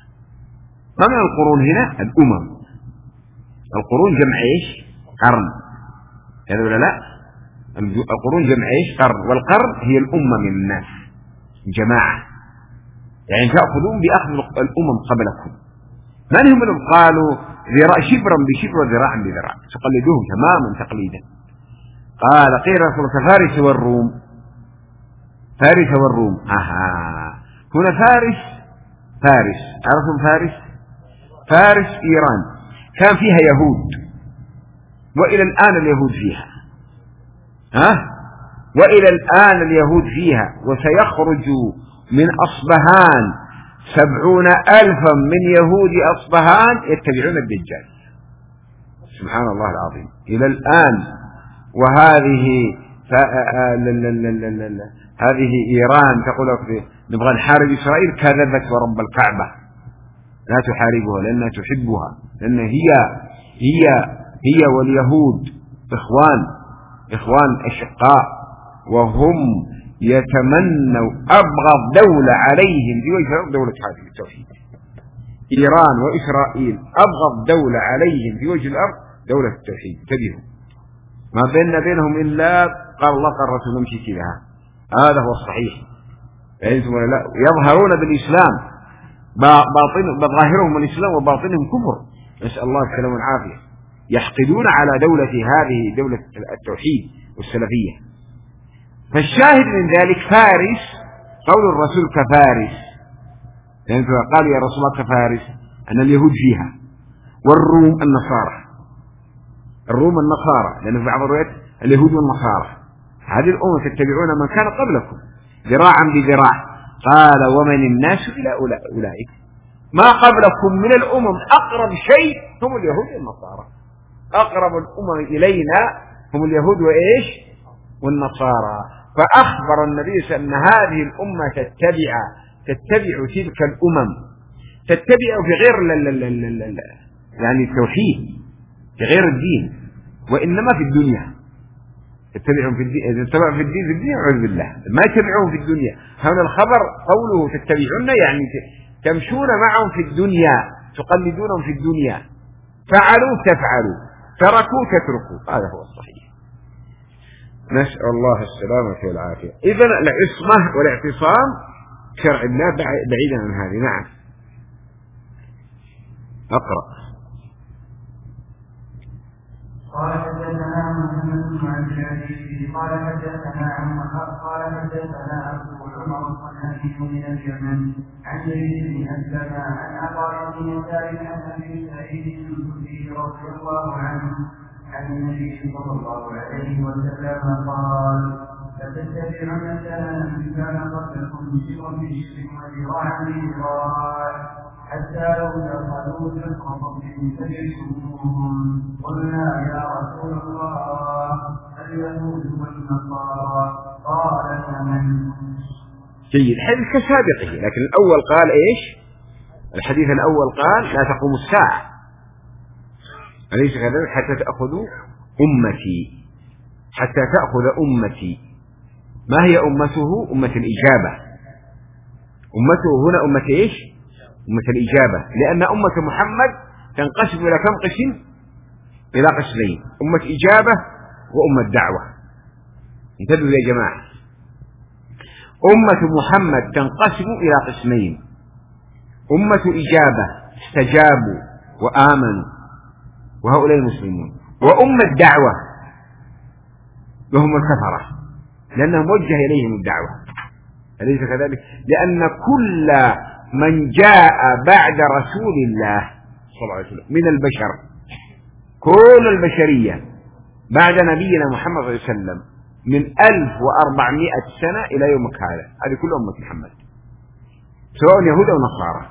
ما معنى القرون هنا؟ الأمم. القرون جمع إيش؟ قرن، هذا ولا لا؟ القرون جمع إيش؟ قرن، والقرن هي الأمة من الناس، جماعة، يعني تأخذون بأخذ الأمم قبلكم. من هم اللي قالوا ذراع شبرا بشبر وذراعا بذراع؟ تقلدوهم تماما تقليدا. قال: قيل كفارس والروم. فارس والروم، أها، هنا فارس، فارس، عرفتم فارس؟ فارس إيران كان فيها يهود، وإلى الآن اليهود فيها، ها؟ وإلى الآن اليهود فيها، وسيخرج من أصبهان سبعون ألفا من يهود أصبهان يتبعون الدجال. سبحان الله العظيم، إلى الآن. وهذه ف... لا لا لا لا لا. هذه إيران تقول نبغى نحارب إسرائيل، كذبت ورب الكعبة، لا تحاربها لأنها تحبها، لأن هي هي هي واليهود إخوان إخوان أشقاء، وهم يتمنوا أبغض دولة عليهم في وجه الأرض دولة هذه التوحيد. إيران وإسرائيل أبغض دولة عليهم في وجه الأرض دولة التوحيد. انتبهوا، ما بيننا بينهم إلا قال الله قال الرسول نمشي كذا، هذا هو الصحيح. لا يظهرون بالإسلام، باطن بظاهرهم الإسلام وباطنهم كفر، نسأل الله السلامة والعافية. يحقدون على دولة هذه دولة التوحيد والسلفية. فالشاهد من ذلك فارس، قول الرسول كفارس، يعني قال يا رسول الله كفارس أن اليهود فيها، والروم النصارى، الروم النصارى، لأن في بعض الروايات اليهود والنصارى. هذه الأمة تتبعون من كان قبلكم، ذراعا بذراع. قال ومن الناس إلى أولئك ما قبلكم من الأمم أقرب شيء هم اليهود والنصارى. أقرب الأمم إلينا هم اليهود وإيش والنصارى. فأخبر النبي صلى الله عليه وسلم أن هذه الأمة تتبع تتبع تلك الأمم، تتبع في غير لا لا لا لا لا يعني التوحيد، في غير الدين، وإنما في الدنيا. تتبعهم في الدين، إذا تتبعهم في الدين في الدنيا أعوذ بالله، ما يتبعهم في الدنيا. هنا الخبر قوله تتبعون يعني تمشون معهم في الدنيا، تقلدونهم في الدنيا. فعلوا تفعلوا، تركوا تتركوا، هذا هو الصحيح. نسأل الله السلامة والعافية. إذن العصمة والاعتصام شرع الله بعيدا عن هذه. نعم أقرأ. قال حدثنا محمد بن عبد العزيز قال حدثنا عمر قال حدثنا أبو عمر الصنعاني من اليمن عن زيد بن أسلم عن عطاء بن يسار عن أبي سعيد الخدري رضي الله عنه عن النبي صلى الله عليه وسلم قال: لتتبعن سنن من كان قبلكم شبرا بشبر وذراعا بذراع حتى لو دخلوا جحر ضب تجدوهم. قلنا يا رسول الله اليهود والنصارى قال فمن؟ جيد. الحديث كسابقه، لكن الأول قال إيش؟ الحديث الأول قال لا تقوم الساعة، أليس كذلك؟ حتى تأخذوا أمتي، حتى تأخذ أمتي. ما هي أمته؟ أمة الإجابة. أمته هنا أمة إيش؟ أمة الإجابة، لأن أمة محمد تنقسم إلى كم قسم؟ إلى قسمين: أمة إجابة وأمة دعوة. انتبهوا يا جماعة، أمة محمد تنقسم إلى قسمين: أمة إجابة استجابوا وآمنوا وهؤلاء المسلمون، وأمة دعوة وهم الكفرة لأنهم وجه إليهم الدعوة، أليس كذلك؟ لأن كل من جاء بعد رسول الله صلى الله عليه وسلم من البشر، كل البشرية بعد نبينا محمد صلى الله عليه وسلم من ألف وأربعمائة سنة إلى يومك هذا، هذه كل أمة محمد، سواء يهود أو نصارى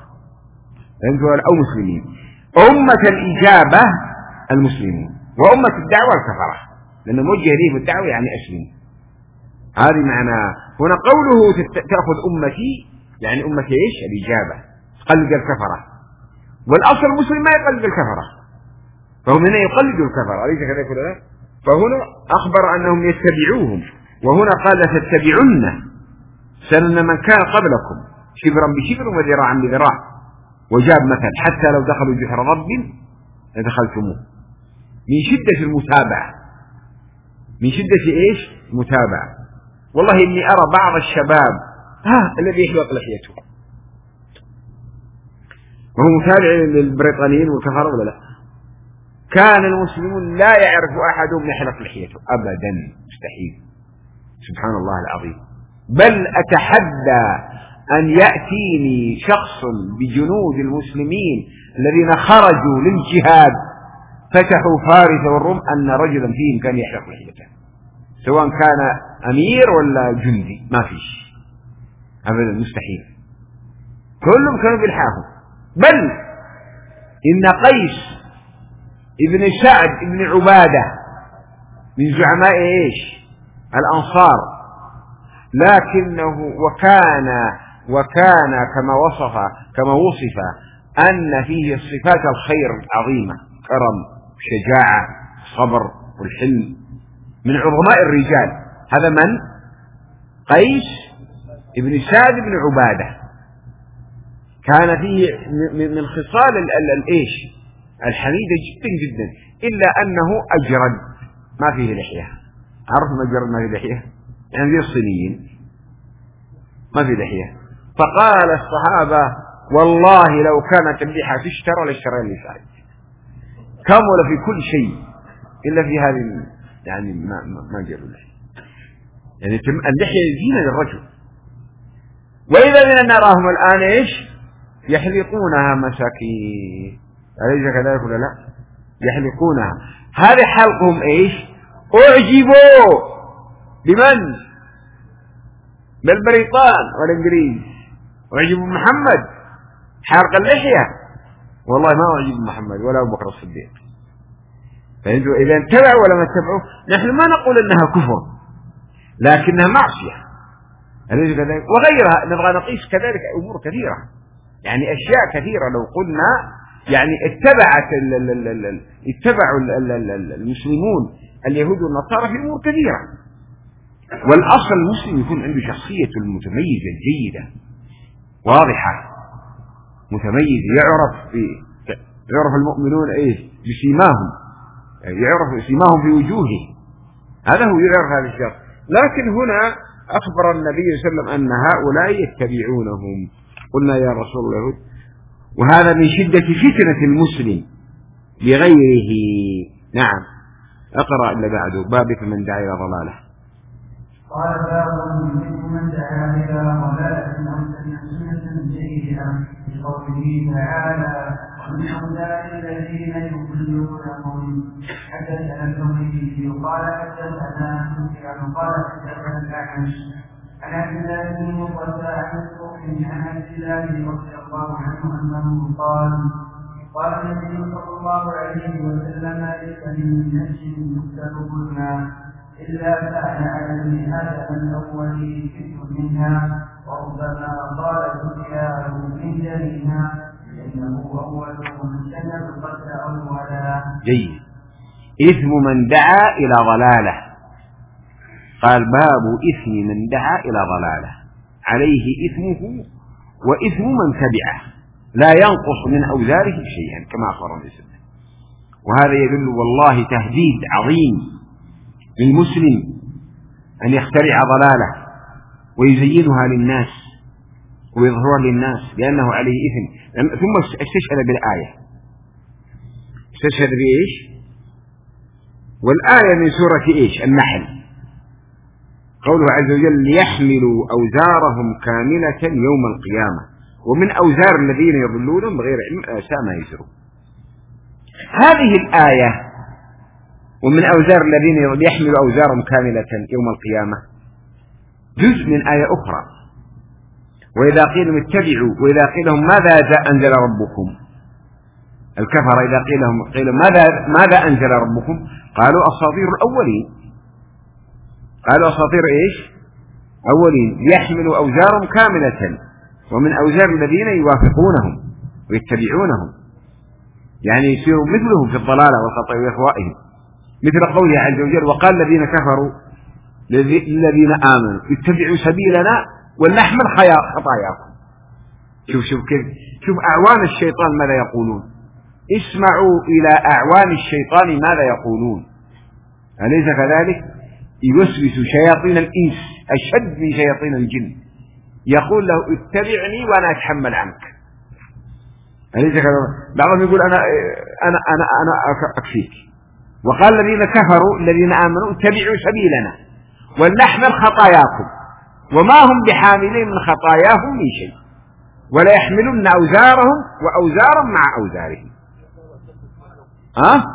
أو مسلمين. أمة الإجابة المسلمين، وأمة الدعوة الكفرة لأنه موجه إليهم الدعوة يعني أسلم. هذه معنى هنا قوله تأخذ أمتي، يعني أمة إيش؟ الإجابة، قلد الكفرة. والأصل المسلم ما يقلد الكفرة، فهم هنا يقلدوا الكفرة، أليس كذلك ولا لا؟ فهنا أخبر أنهم يتبعوهم، وهنا قال تتبعن سنن من كان قبلكم شبرا بشبر وذراعا بذراع، وجاب مثل حتى لو دخلوا جحر رب لدخلتموه، من شدة المتابعة، من شدة إيش؟ متابعة. والله إني أرى بعض الشباب ها الذي يحلق لحيته وهو متابع للبريطانيين والكفار ولا لا؟ كان المسلمون لا يعرف أحدهم يحلق لحيته أبدا، مستحيل، سبحان الله العظيم. بل أتحدى أن يأتيني شخص بجنود المسلمين الذين خرجوا للجهاد فتحوا فارس والروم أن رجلا فيهم كان يحلق لحيته، سواء كان أمير ولا جندي، ما فيش أبدا، مستحيل، كلهم كانوا بالحافظ. بل إن قيس ابن سعد ابن عبادة من زعماء إيش؟ الأنصار، لكنه وكان وكان كما وصف كما وصف أن فيه صفات الخير العظيمة: كرم، شجاعة، صبر والحلم، من عظماء الرجال. هذا من؟ قيس ابن سعد بن عبادة. كان فيه من خصال الإيش؟ الحميدة جدا جدا، إلا أنه أجرد، ما فيه لحية. عرف ما أجرد ما فيه لحية؟ يعني زي الصينيين ما فيه لحية. فقال الصحابة: والله لو كانت اللحى تشترى لاشترى اللسان. كمل في كل شيء إلا في هذه، يعني ما ما جروا اللحية، يعني اللحية زينة للرجل. وإذا من نراهم الآن إيش؟ يحلقونها مساكين، أليس كذلك ولا لا؟ يحلقونها. هذا حلقهم إيش؟ أعجبوا بمن؟ بل بريطان والإنجليز وعجب محمد حارق اللحية، والله ما أعجب محمد ولا أبو بكر الصديق. فأنتوا إذا اتبعوا ولا ما اتبعوا، نحن ما نقول أنها كفر لكنها معصية وغيرها. نبغى نقيس كذلك أمور كثيرة، يعني أشياء كثيرة لو قلنا يعني اتبعت ال ال ال ال اتبعوا ال ال ال المسلمون اليهود والنصارى في أمور كثيرة. والأصل المسلم يكون عنده شخصية المتميزة الجيدة واضحة متميز، يعرف في يعرف المؤمنون إيه بسيماهم، يعرف سيماهم في وجوهه، هذا هو يعرف هذا الشخص. لكن هنا أخبر النبي صلى الله عليه وسلم أن هؤلاء يتبعونهم. قلنا يا رسول الله، وهذا من شدة فتنة المسلم لغيره. نعم، أقرأ اللي بعده، باب من دعا إلى ضلاله. قال باب من دعا إلى ضلاله أو سنة جيدة بقوله تعالى ومن أولئك الذين يضلونهم. حدثنا الحميدي قال حدثنا سفيان قال حدثنا الأعمش عن عبد الله بن مقتل عن الصوفي عن عبد الله رضي الله عنه أنه قال قال النبي صلى الله عليه وسلم ليس من نفس يكتب كلنا إلا كان على ابن آدم الأول كتب منها، وربما قال سفيان من جميعها لأنه أول من سن القتل أولا. جيد. إثم من دعا إلى ضلاله. قال باب إثم من دعا إلى ضلاله، عليه إثمه وإثم من تبعه لا ينقص من أوزاره شيئا كما أخبر النبي صلى الله عليه وسلم. وهذا يدل والله تهديد عظيم للمسلم أن يخترع ضلاله ويزينها للناس ويظهرها للناس لأنه عليه إثم. ثم استشهد بالآية، استشهد بإيش؟ والآية من سورة إيش؟ النحل، قوله عز وجل ليحملوا أوزارهم كاملة يوم القيامة ومن أوزار الذين يضلونهم بغير علم ساء ما يزرون. هذه الآية ومن أوزار الذين يحملوا أوزارهم كاملة يوم القيامة جزء من آية أخرى، وإذا قيل لهم اتبعوا وإذا قيل لهم ماذا أنزل ربكم، الكفر إذا قيل لهم قيل ماذا ماذا أنزل ربكم قالوا أساطير الأولين، قالوا أساطير إيش؟ أولين. يحملوا أوزارهم كاملة ومن أوزار الذين يوافقونهم ويتبعونهم، يعني يصيروا مثلهم في الضلالة والخطأ وإخوائهم، مثل قوله عز وجل وقال الذين كفروا للذين آمنوا اتبعوا سبيلنا ولنحمل خطاياكم. شوف شوف كيف، شوف أعوان الشيطان ماذا يقولون، اسمعوا إلى أعوان الشيطان ماذا يقولون، أليس كذلك؟ يوسوس شياطين الإنس أشد من شياطين الجن، يقول له اتبعني وأنا أتحمل عنك، أليس كذلك؟ بعضهم يقول أنا أنا أنا أنا أكفيك. وقال الذين كفروا الذين آمنوا اتبعوا سبيلنا ولنحمل خطاياكم وما هم بحاملين من خطاياهم من شيء ولا يحملن أوزارهم وأوزارا مع أوزارهم. ها؟ أه؟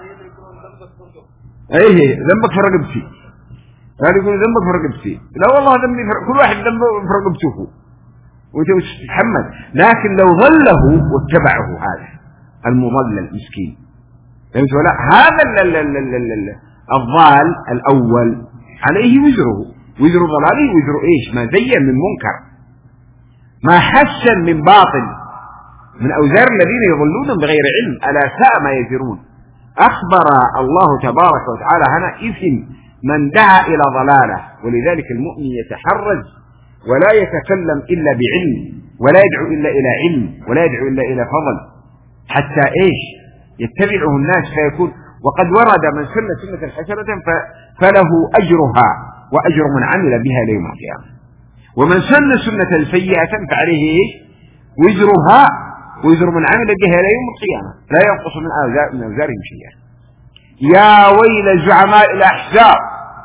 أيه ذنبك في رقبتي، هذا يقول ذنبك في رقبتي، لا والله ذنبي كل واحد ذنبه في رقبته وأنت تتحمل. لكن لو ظله واتبعه هذا المضلل المسكين، فهمت ولا؟ هذا الضال الأول عليه وزره، وزر ضلاله وزر إيش؟ ما زين من منكر، ما حسن من باطل، من أوزار الذين يضلون بغير علم، ألا ساء ما يزرون. أخبر الله تبارك وتعالى هنا إثم من دعا إلى ضلاله، ولذلك المؤمن يتحرز ولا يتكلم إلا بعلم ولا يدعو إلا إلى علم ولا يدعو إلا إلى فضل حتى إيش؟ يتبعه الناس فيكون. وقد ورد من سن سنة حسنة فله أجرها وأجر من عمل بها ليوم القيامة، ومن سن سنة سيئة فعليه إيش؟ وزرها وزر من عمل بها ليوم القيامة لا ينقص من أوزار من أوزارهم شيئا. يا ويل زعماء الأحزاب،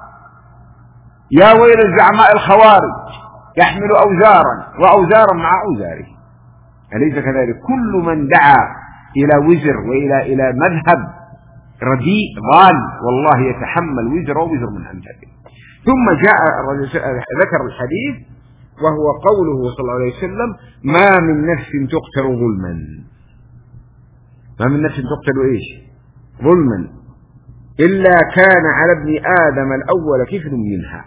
يا ويل زعماء الخوارج يحمل أوزارا وأوزارا مع أوزاره، أليس كذلك؟ كل من دعا إلى وزر وإلى إلى مذهب رديء ضال والله يتحمل وزر ووزر من أمثاله. ثم جاء ذكر الحديث وهو قوله صلى الله عليه وسلم: ما من نفس تقتل ظلما، ما من نفس تقتل إيش؟ ظلما إلا كان على ابن آدم الأول كفل منها،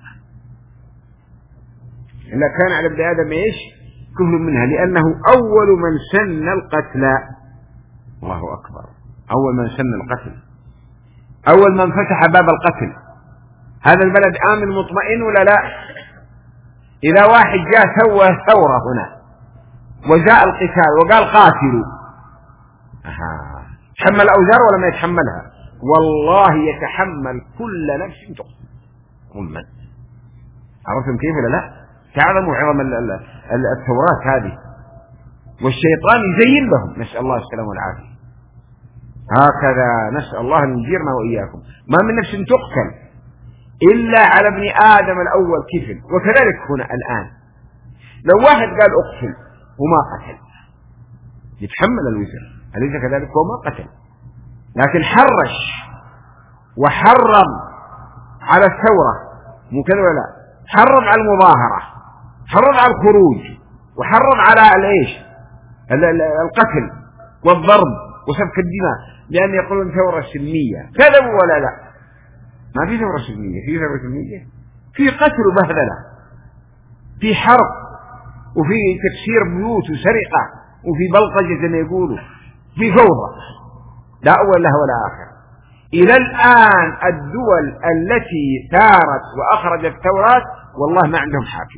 إلا كان على ابن آدم إيش؟ كفل منها، لأنه أول من سن القتل. الله أكبر، أول من سن القتل، أول من فتح باب القتل. هذا البلد آمن مطمئن ولا لا؟ إذا واحد جاء سوى ثورة هنا وجاء القتال وقال قاتلوا، أها، تحمل أوزار ولا ما يتحملها؟ والله يتحمل كل نفس تقتل ظلما. عرفتم كيف ولا لا؟ تعلموا عظم الثورات هذه، والشيطان يزين لهم، نسأل الله السلامة والعافية. هكذا نسأل الله أن يجيرنا وإياكم. ما من نفس تقتل إلا على ابن آدم الأول كفل. وكذلك هنا الآن لو واحد قال أقتل وما قتل يتحمل الوزر، أليس كذلك؟ هو ما قتل لكن حرش وحرم على الثورة، مو كذا ولا لا؟ حرم على المظاهرة، حرم على الخروج، وحرم على الإيش؟ القتل والضرب وسفك الدماء، لأن يقولون ثورة سلمية. كذبوا ولا لا؟ ما في ثورة سلمية، في ثورة سلمية، في قتل وبهدلة، في حرب، وفي تكسير بيوت وسرقة، وفي بلطجة زي ما يقولوا، في فوضى لا أول لها ولا آخر. إلى الآن الدول التي ثارت وأخرجت ثورات والله ما عندهم حاكم.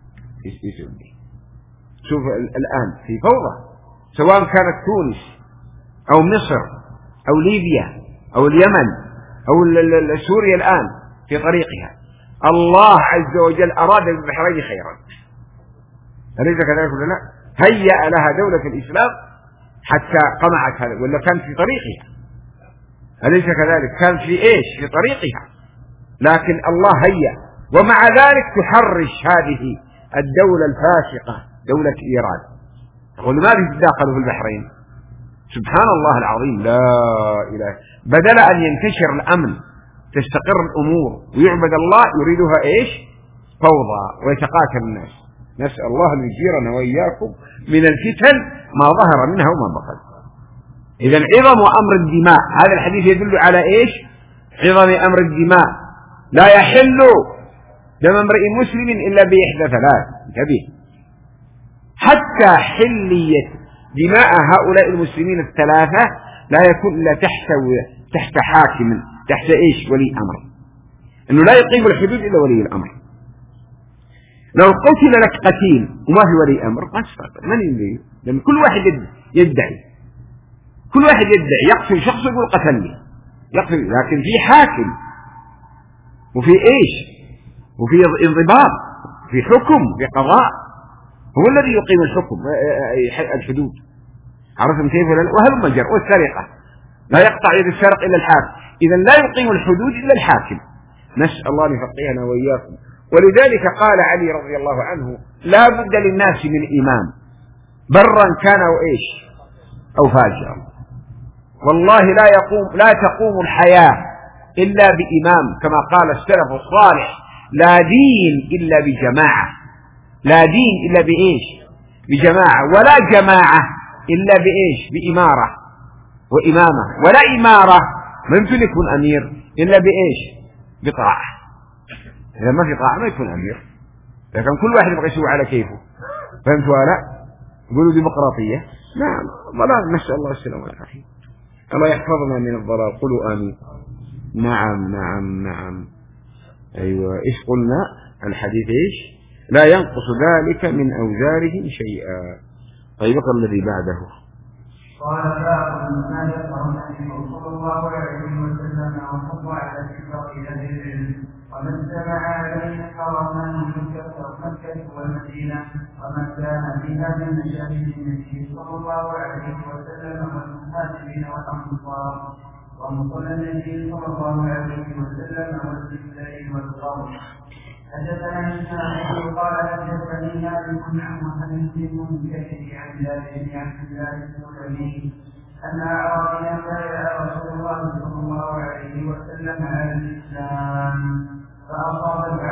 شوف الآن في فوضى، سواء كانت تونس أو مصر أو ليبيا أو اليمن أو سوريا الآن في طريقها. الله عز وجل أراد بالبحرين خيرا، أليس كذلك ولا لا؟ هيأ لها دولة الإسلام حتى قمعت هذا، ولا كانت في طريقها، أليس كذلك؟ كان في إيش؟ في طريقها، لكن الله هيأ. ومع ذلك تحرش هذه الدولة الفاسقة دولة إيران، تقول لماذا تداخلوا في البحرين؟ سبحان الله العظيم، لا إله. بدل أن ينتشر الأمن تستقر الأمور ويعبد الله يريدها إيش؟ فوضى ويتقاتل الناس. نسأل الله أن يجيرنا وإياكم من الفتن ما ظهر منها وما بطن. إذن عظم أمر الدماء، هذا الحديث يدل على إيش؟ عظم أمر الدماء. لا يحل دم امرئ مسلم إلا بإحدى ثلاث، كبير. حتى حلية دماء هؤلاء المسلمين الثلاثة لا يكون إلا تحت تحت حاكم، تحت إيش؟ ولي أمر، إنه لا يقيم الحدود إلا ولي الأمر. لو قتل لك قتيل وما في ولي أمر ما تستطيع، من يدري؟ لأن كل واحد يدعي، كل واحد يدعي يقتل شخص يقول قتلني، يقتل، لكن في حاكم وفي إيش؟ وفي انضباط، في حكم، في قضاء، هو الذي يقيم الحكم الحدود. عرفتم كيف؟ وهل مجر. والسرقة لا يقطع يد السارق إلا الحاكم، إذا لا يقيم الحدود إلا الحاكم. نسأل الله أن يفقهنا وإياكم. ولذلك قال علي رضي الله عنه: لا بد للناس من إمام برا كان أو إيش أو فاجرا. والله لا يقوم لا تقوم الحياة إلا بإمام، كما قال السلف الصالح: لا دين إلا بجماعة، لا دين إلا بإيش؟ بجماعة، ولا جماعة إلا بإيش؟ بإمارة وإمامة، ولا إمارة ما يمكن يكون أمير إلا بإيش؟ بطاعة. إذا ما في طاعة ما يكون أمير، لكن كل واحد يبغى يسوي على كيفه. فهمتوا ولا؟ يقولوا ديمقراطية، نعم ضلال، نسأل الله السلامة والعافية. الله يحفظنا من الضلال، قولوا آمين. نعم نعم نعم. أيوة، إيش قلنا؟ الحديث إيش؟ لا ينقص ذلك من أوزارهم شيئا. طيب اقرأ الذي بعده. قال باب ما يقرأ النبي صلى الله عليه وسلم وحب على الشرك إلى العلم، ومن سمع عليه حرما من مكة والمدينة، ومن كان فيها من شأن النبي صلى الله عليه وسلم والمهاجرين والأنصار، ومصلى النبي صلى الله عليه وسلم والسجدين والقول. حدثنا إسماعيل قال حدثني مالك عن محمد بن منكدر عن جابر بن عبد الله السلمي أن أعرابيا بايع رسول الله صلى الله عليه وسلم على الإسلام فأصاب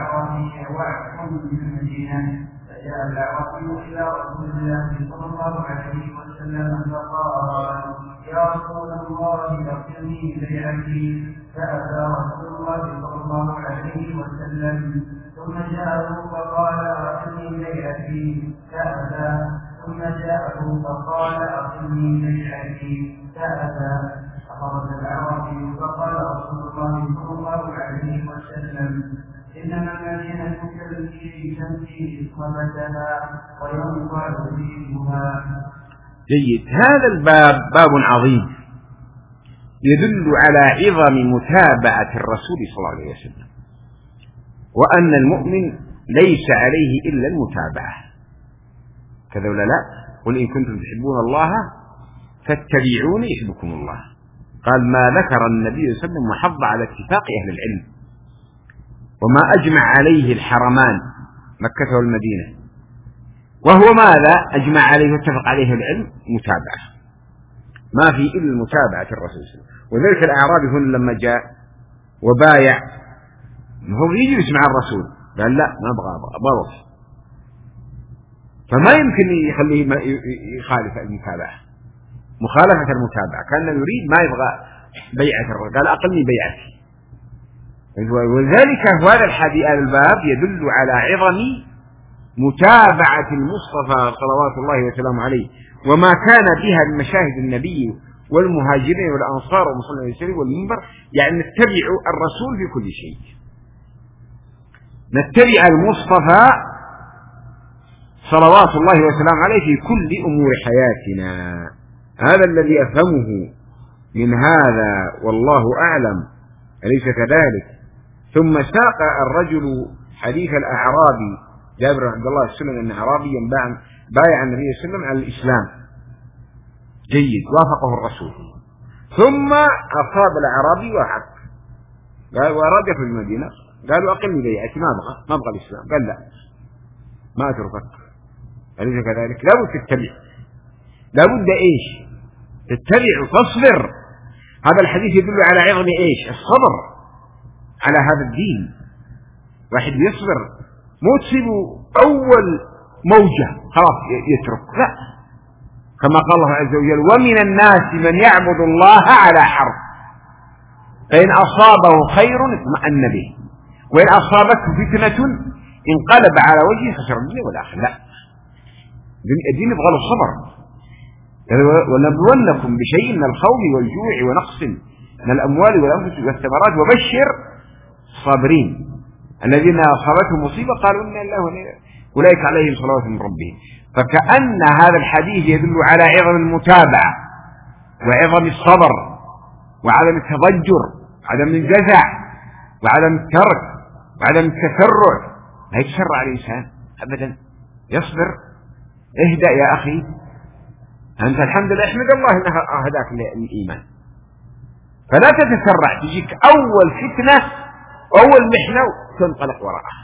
من المدينة فجاء الأعرابي إلى رسول الله صلى الله عليه وسلم فقال يا رسول الله أقمني بيعتي فأتى رسول الله صلى الله عليه وسلم ثم جاءه فقال أقمني بيعتي فأتى ثم جاءه فقال أقمني بيعتي فأتى فخرج الأعرابي فقال رسول الله صلى الله عليه وسلم إنما المدينة كالتي تمشي إصابتها وينقع ريحها. جيد. هذا الباب باب عظيم يدل على عظم متابعة الرسول صلى الله عليه وسلم، وأن المؤمن ليس عليه إلا المتابعة، كذا ولا لا؟ قل إن كنتم تحبون الله فاتبعوني يحبكم الله. قال ما ذكر النبي صلى الله عليه وسلم وحض على اتفاق أهل العلم، وما أجمع عليه الحرمان مكة والمدينة، وهو ماذا أجمع عليه واتفق عليه العلم؟ متابعة، ما في إلا متابعة الرسول صلى الله عليه وسلم. وذلك الأعرابي هنا لما جاء وبايع هو يجلس مع الرسول قال لا ما أبغى أبغى، فما يمكن يخليه يخالف المتابعة، مخالفة المتابعة، كان يريد ما يبغى بيعة الرسول، قال أقلني بيعتي. وذلك هذا الحديث الباب يدل على عظم متابعة المصطفى صلوات الله وسلامه عليه، وما كان بها من مشاهد النبي والمهاجرين والأنصار والمصلين والسلام والمنبر، يعني نتبع الرسول في كل شيء، نتبع المصطفى صلوات الله وسلامه عليه في كل أمور حياتنا. هذا الذي أفهمه من هذا والله أعلم، أليس كذلك؟ ثم ساق الرجل حديث الأعرابي جابر بن عبد الله السلمي أن أعرابيا بايع النبي صلى الله عليه وسلم على الإسلام، جيد، وافقه الرسول، ثم أصاب الأعرابي وحق، قال ورجع في المدينة قالوا أقلني بيعتي، ما أبغى ما أبغى الإسلام، قال لا ما أتركك، أليس كذلك؟ لابد تتبع، لابد إيش؟ تتبع وتصبر. هذا الحديث يدل على عظم إيش؟ الصبر على هذا الدين. واحد يصبر، مو تسيبه أول موجة خلاص يترك، لا، كما قال الله عز وجل ومن الناس من يعبد الله على حرف فإن أصابه خير اطمأن به وإن أصابته فتنة انقلب على وجهه خسر الدنيا والآخرة. لا، الدين يبغى له الصبر. ونبلونكم بشيء من الخوف والجوع ونقص من الأموال والأنفس والثمرات وبشر الصابرين الذين أصابتهم مصيبة قالوا إنا لله وإنا إليه أولئك عليهم صلوات من ربهم. فكأن هذا الحديث يدل على عظم المتابعة وعظم الصبر وعدم التضجر وعدم الجزع وعدم الترك وعدم التسرع. لا يتسرع الإنسان أبدا، يصبر. اهدأ يا أخي، أنت الحمد لله احمد الله أنه هداك للإيمان، فلا تتسرع، تجيك أول فتنة أول محنة تنطلق وراءها،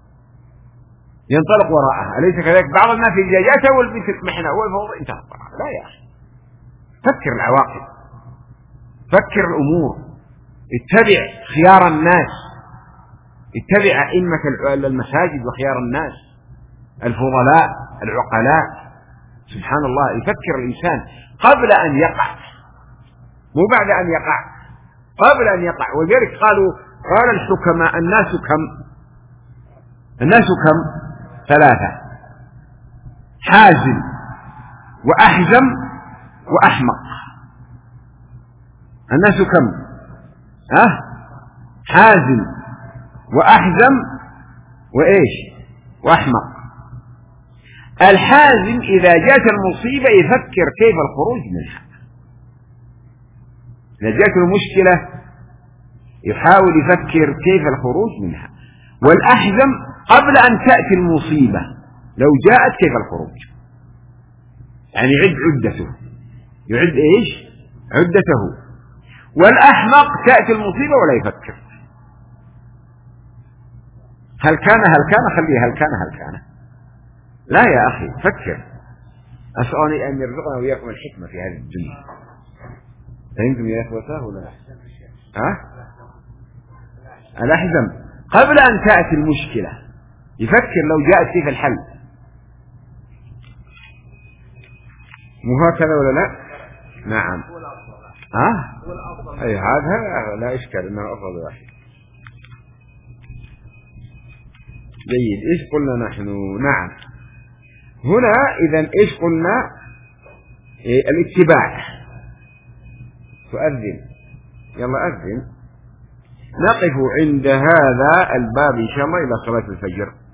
ينطلق وراءها، أليس كذلك؟ بعض الناس إذا جاءت أول محنة أول فوضى انتهى الطريق. لا يا أخي، فكر العواقب، فكر الأمور، اتبع خيار الناس، اتبع أئمة المساجد وخيار الناس الفضلاء العقلاء. سبحان الله، يفكر الإنسان قبل أن يقع، مو بعد أن يقع، قبل أن يقع. ولذلك قالوا قال الحكماء الناس كم؟ الناس كم؟ ثلاثة: حازم وأحزم وأحمق. الناس كم؟ أه؟ حازم وأحزم وإيش؟ وأحمق. الحازم إذا جاءت المصيبة يفكر كيف الخروج منها، إذا جاءت المشكلة يحاول يفكر كيف الخروج منها. والأحزم قبل أن تأتي المصيبة لو جاءت كيف الخروج، يعني يعد عدته، يعد إيش؟ عدته. والأحمق تأتي المصيبة ولا يفكر، هل كان هل كان خليه هل كان هل كان لا يا أخي، فكر. أسألني أن يرزقنا وإياكم الحكمة في هذه الدنيا. فهمتم يا إخوته ولا؟ ها؟ الأحزم قبل أن تأتي المشكلة يفكر لو جاءت كيف الحل. مو هكذا ولا لا؟ نعم. ها؟ أي هذا لا إشكال إنه أفضل واحد. جيد. إيش قلنا نحن؟ نعم. هنا إذن إيش قلنا؟ إيه الاتباع. تؤذن، يلا أذن. نقف عند هذا الباب إن شاء الله إلى صلاة الفجر.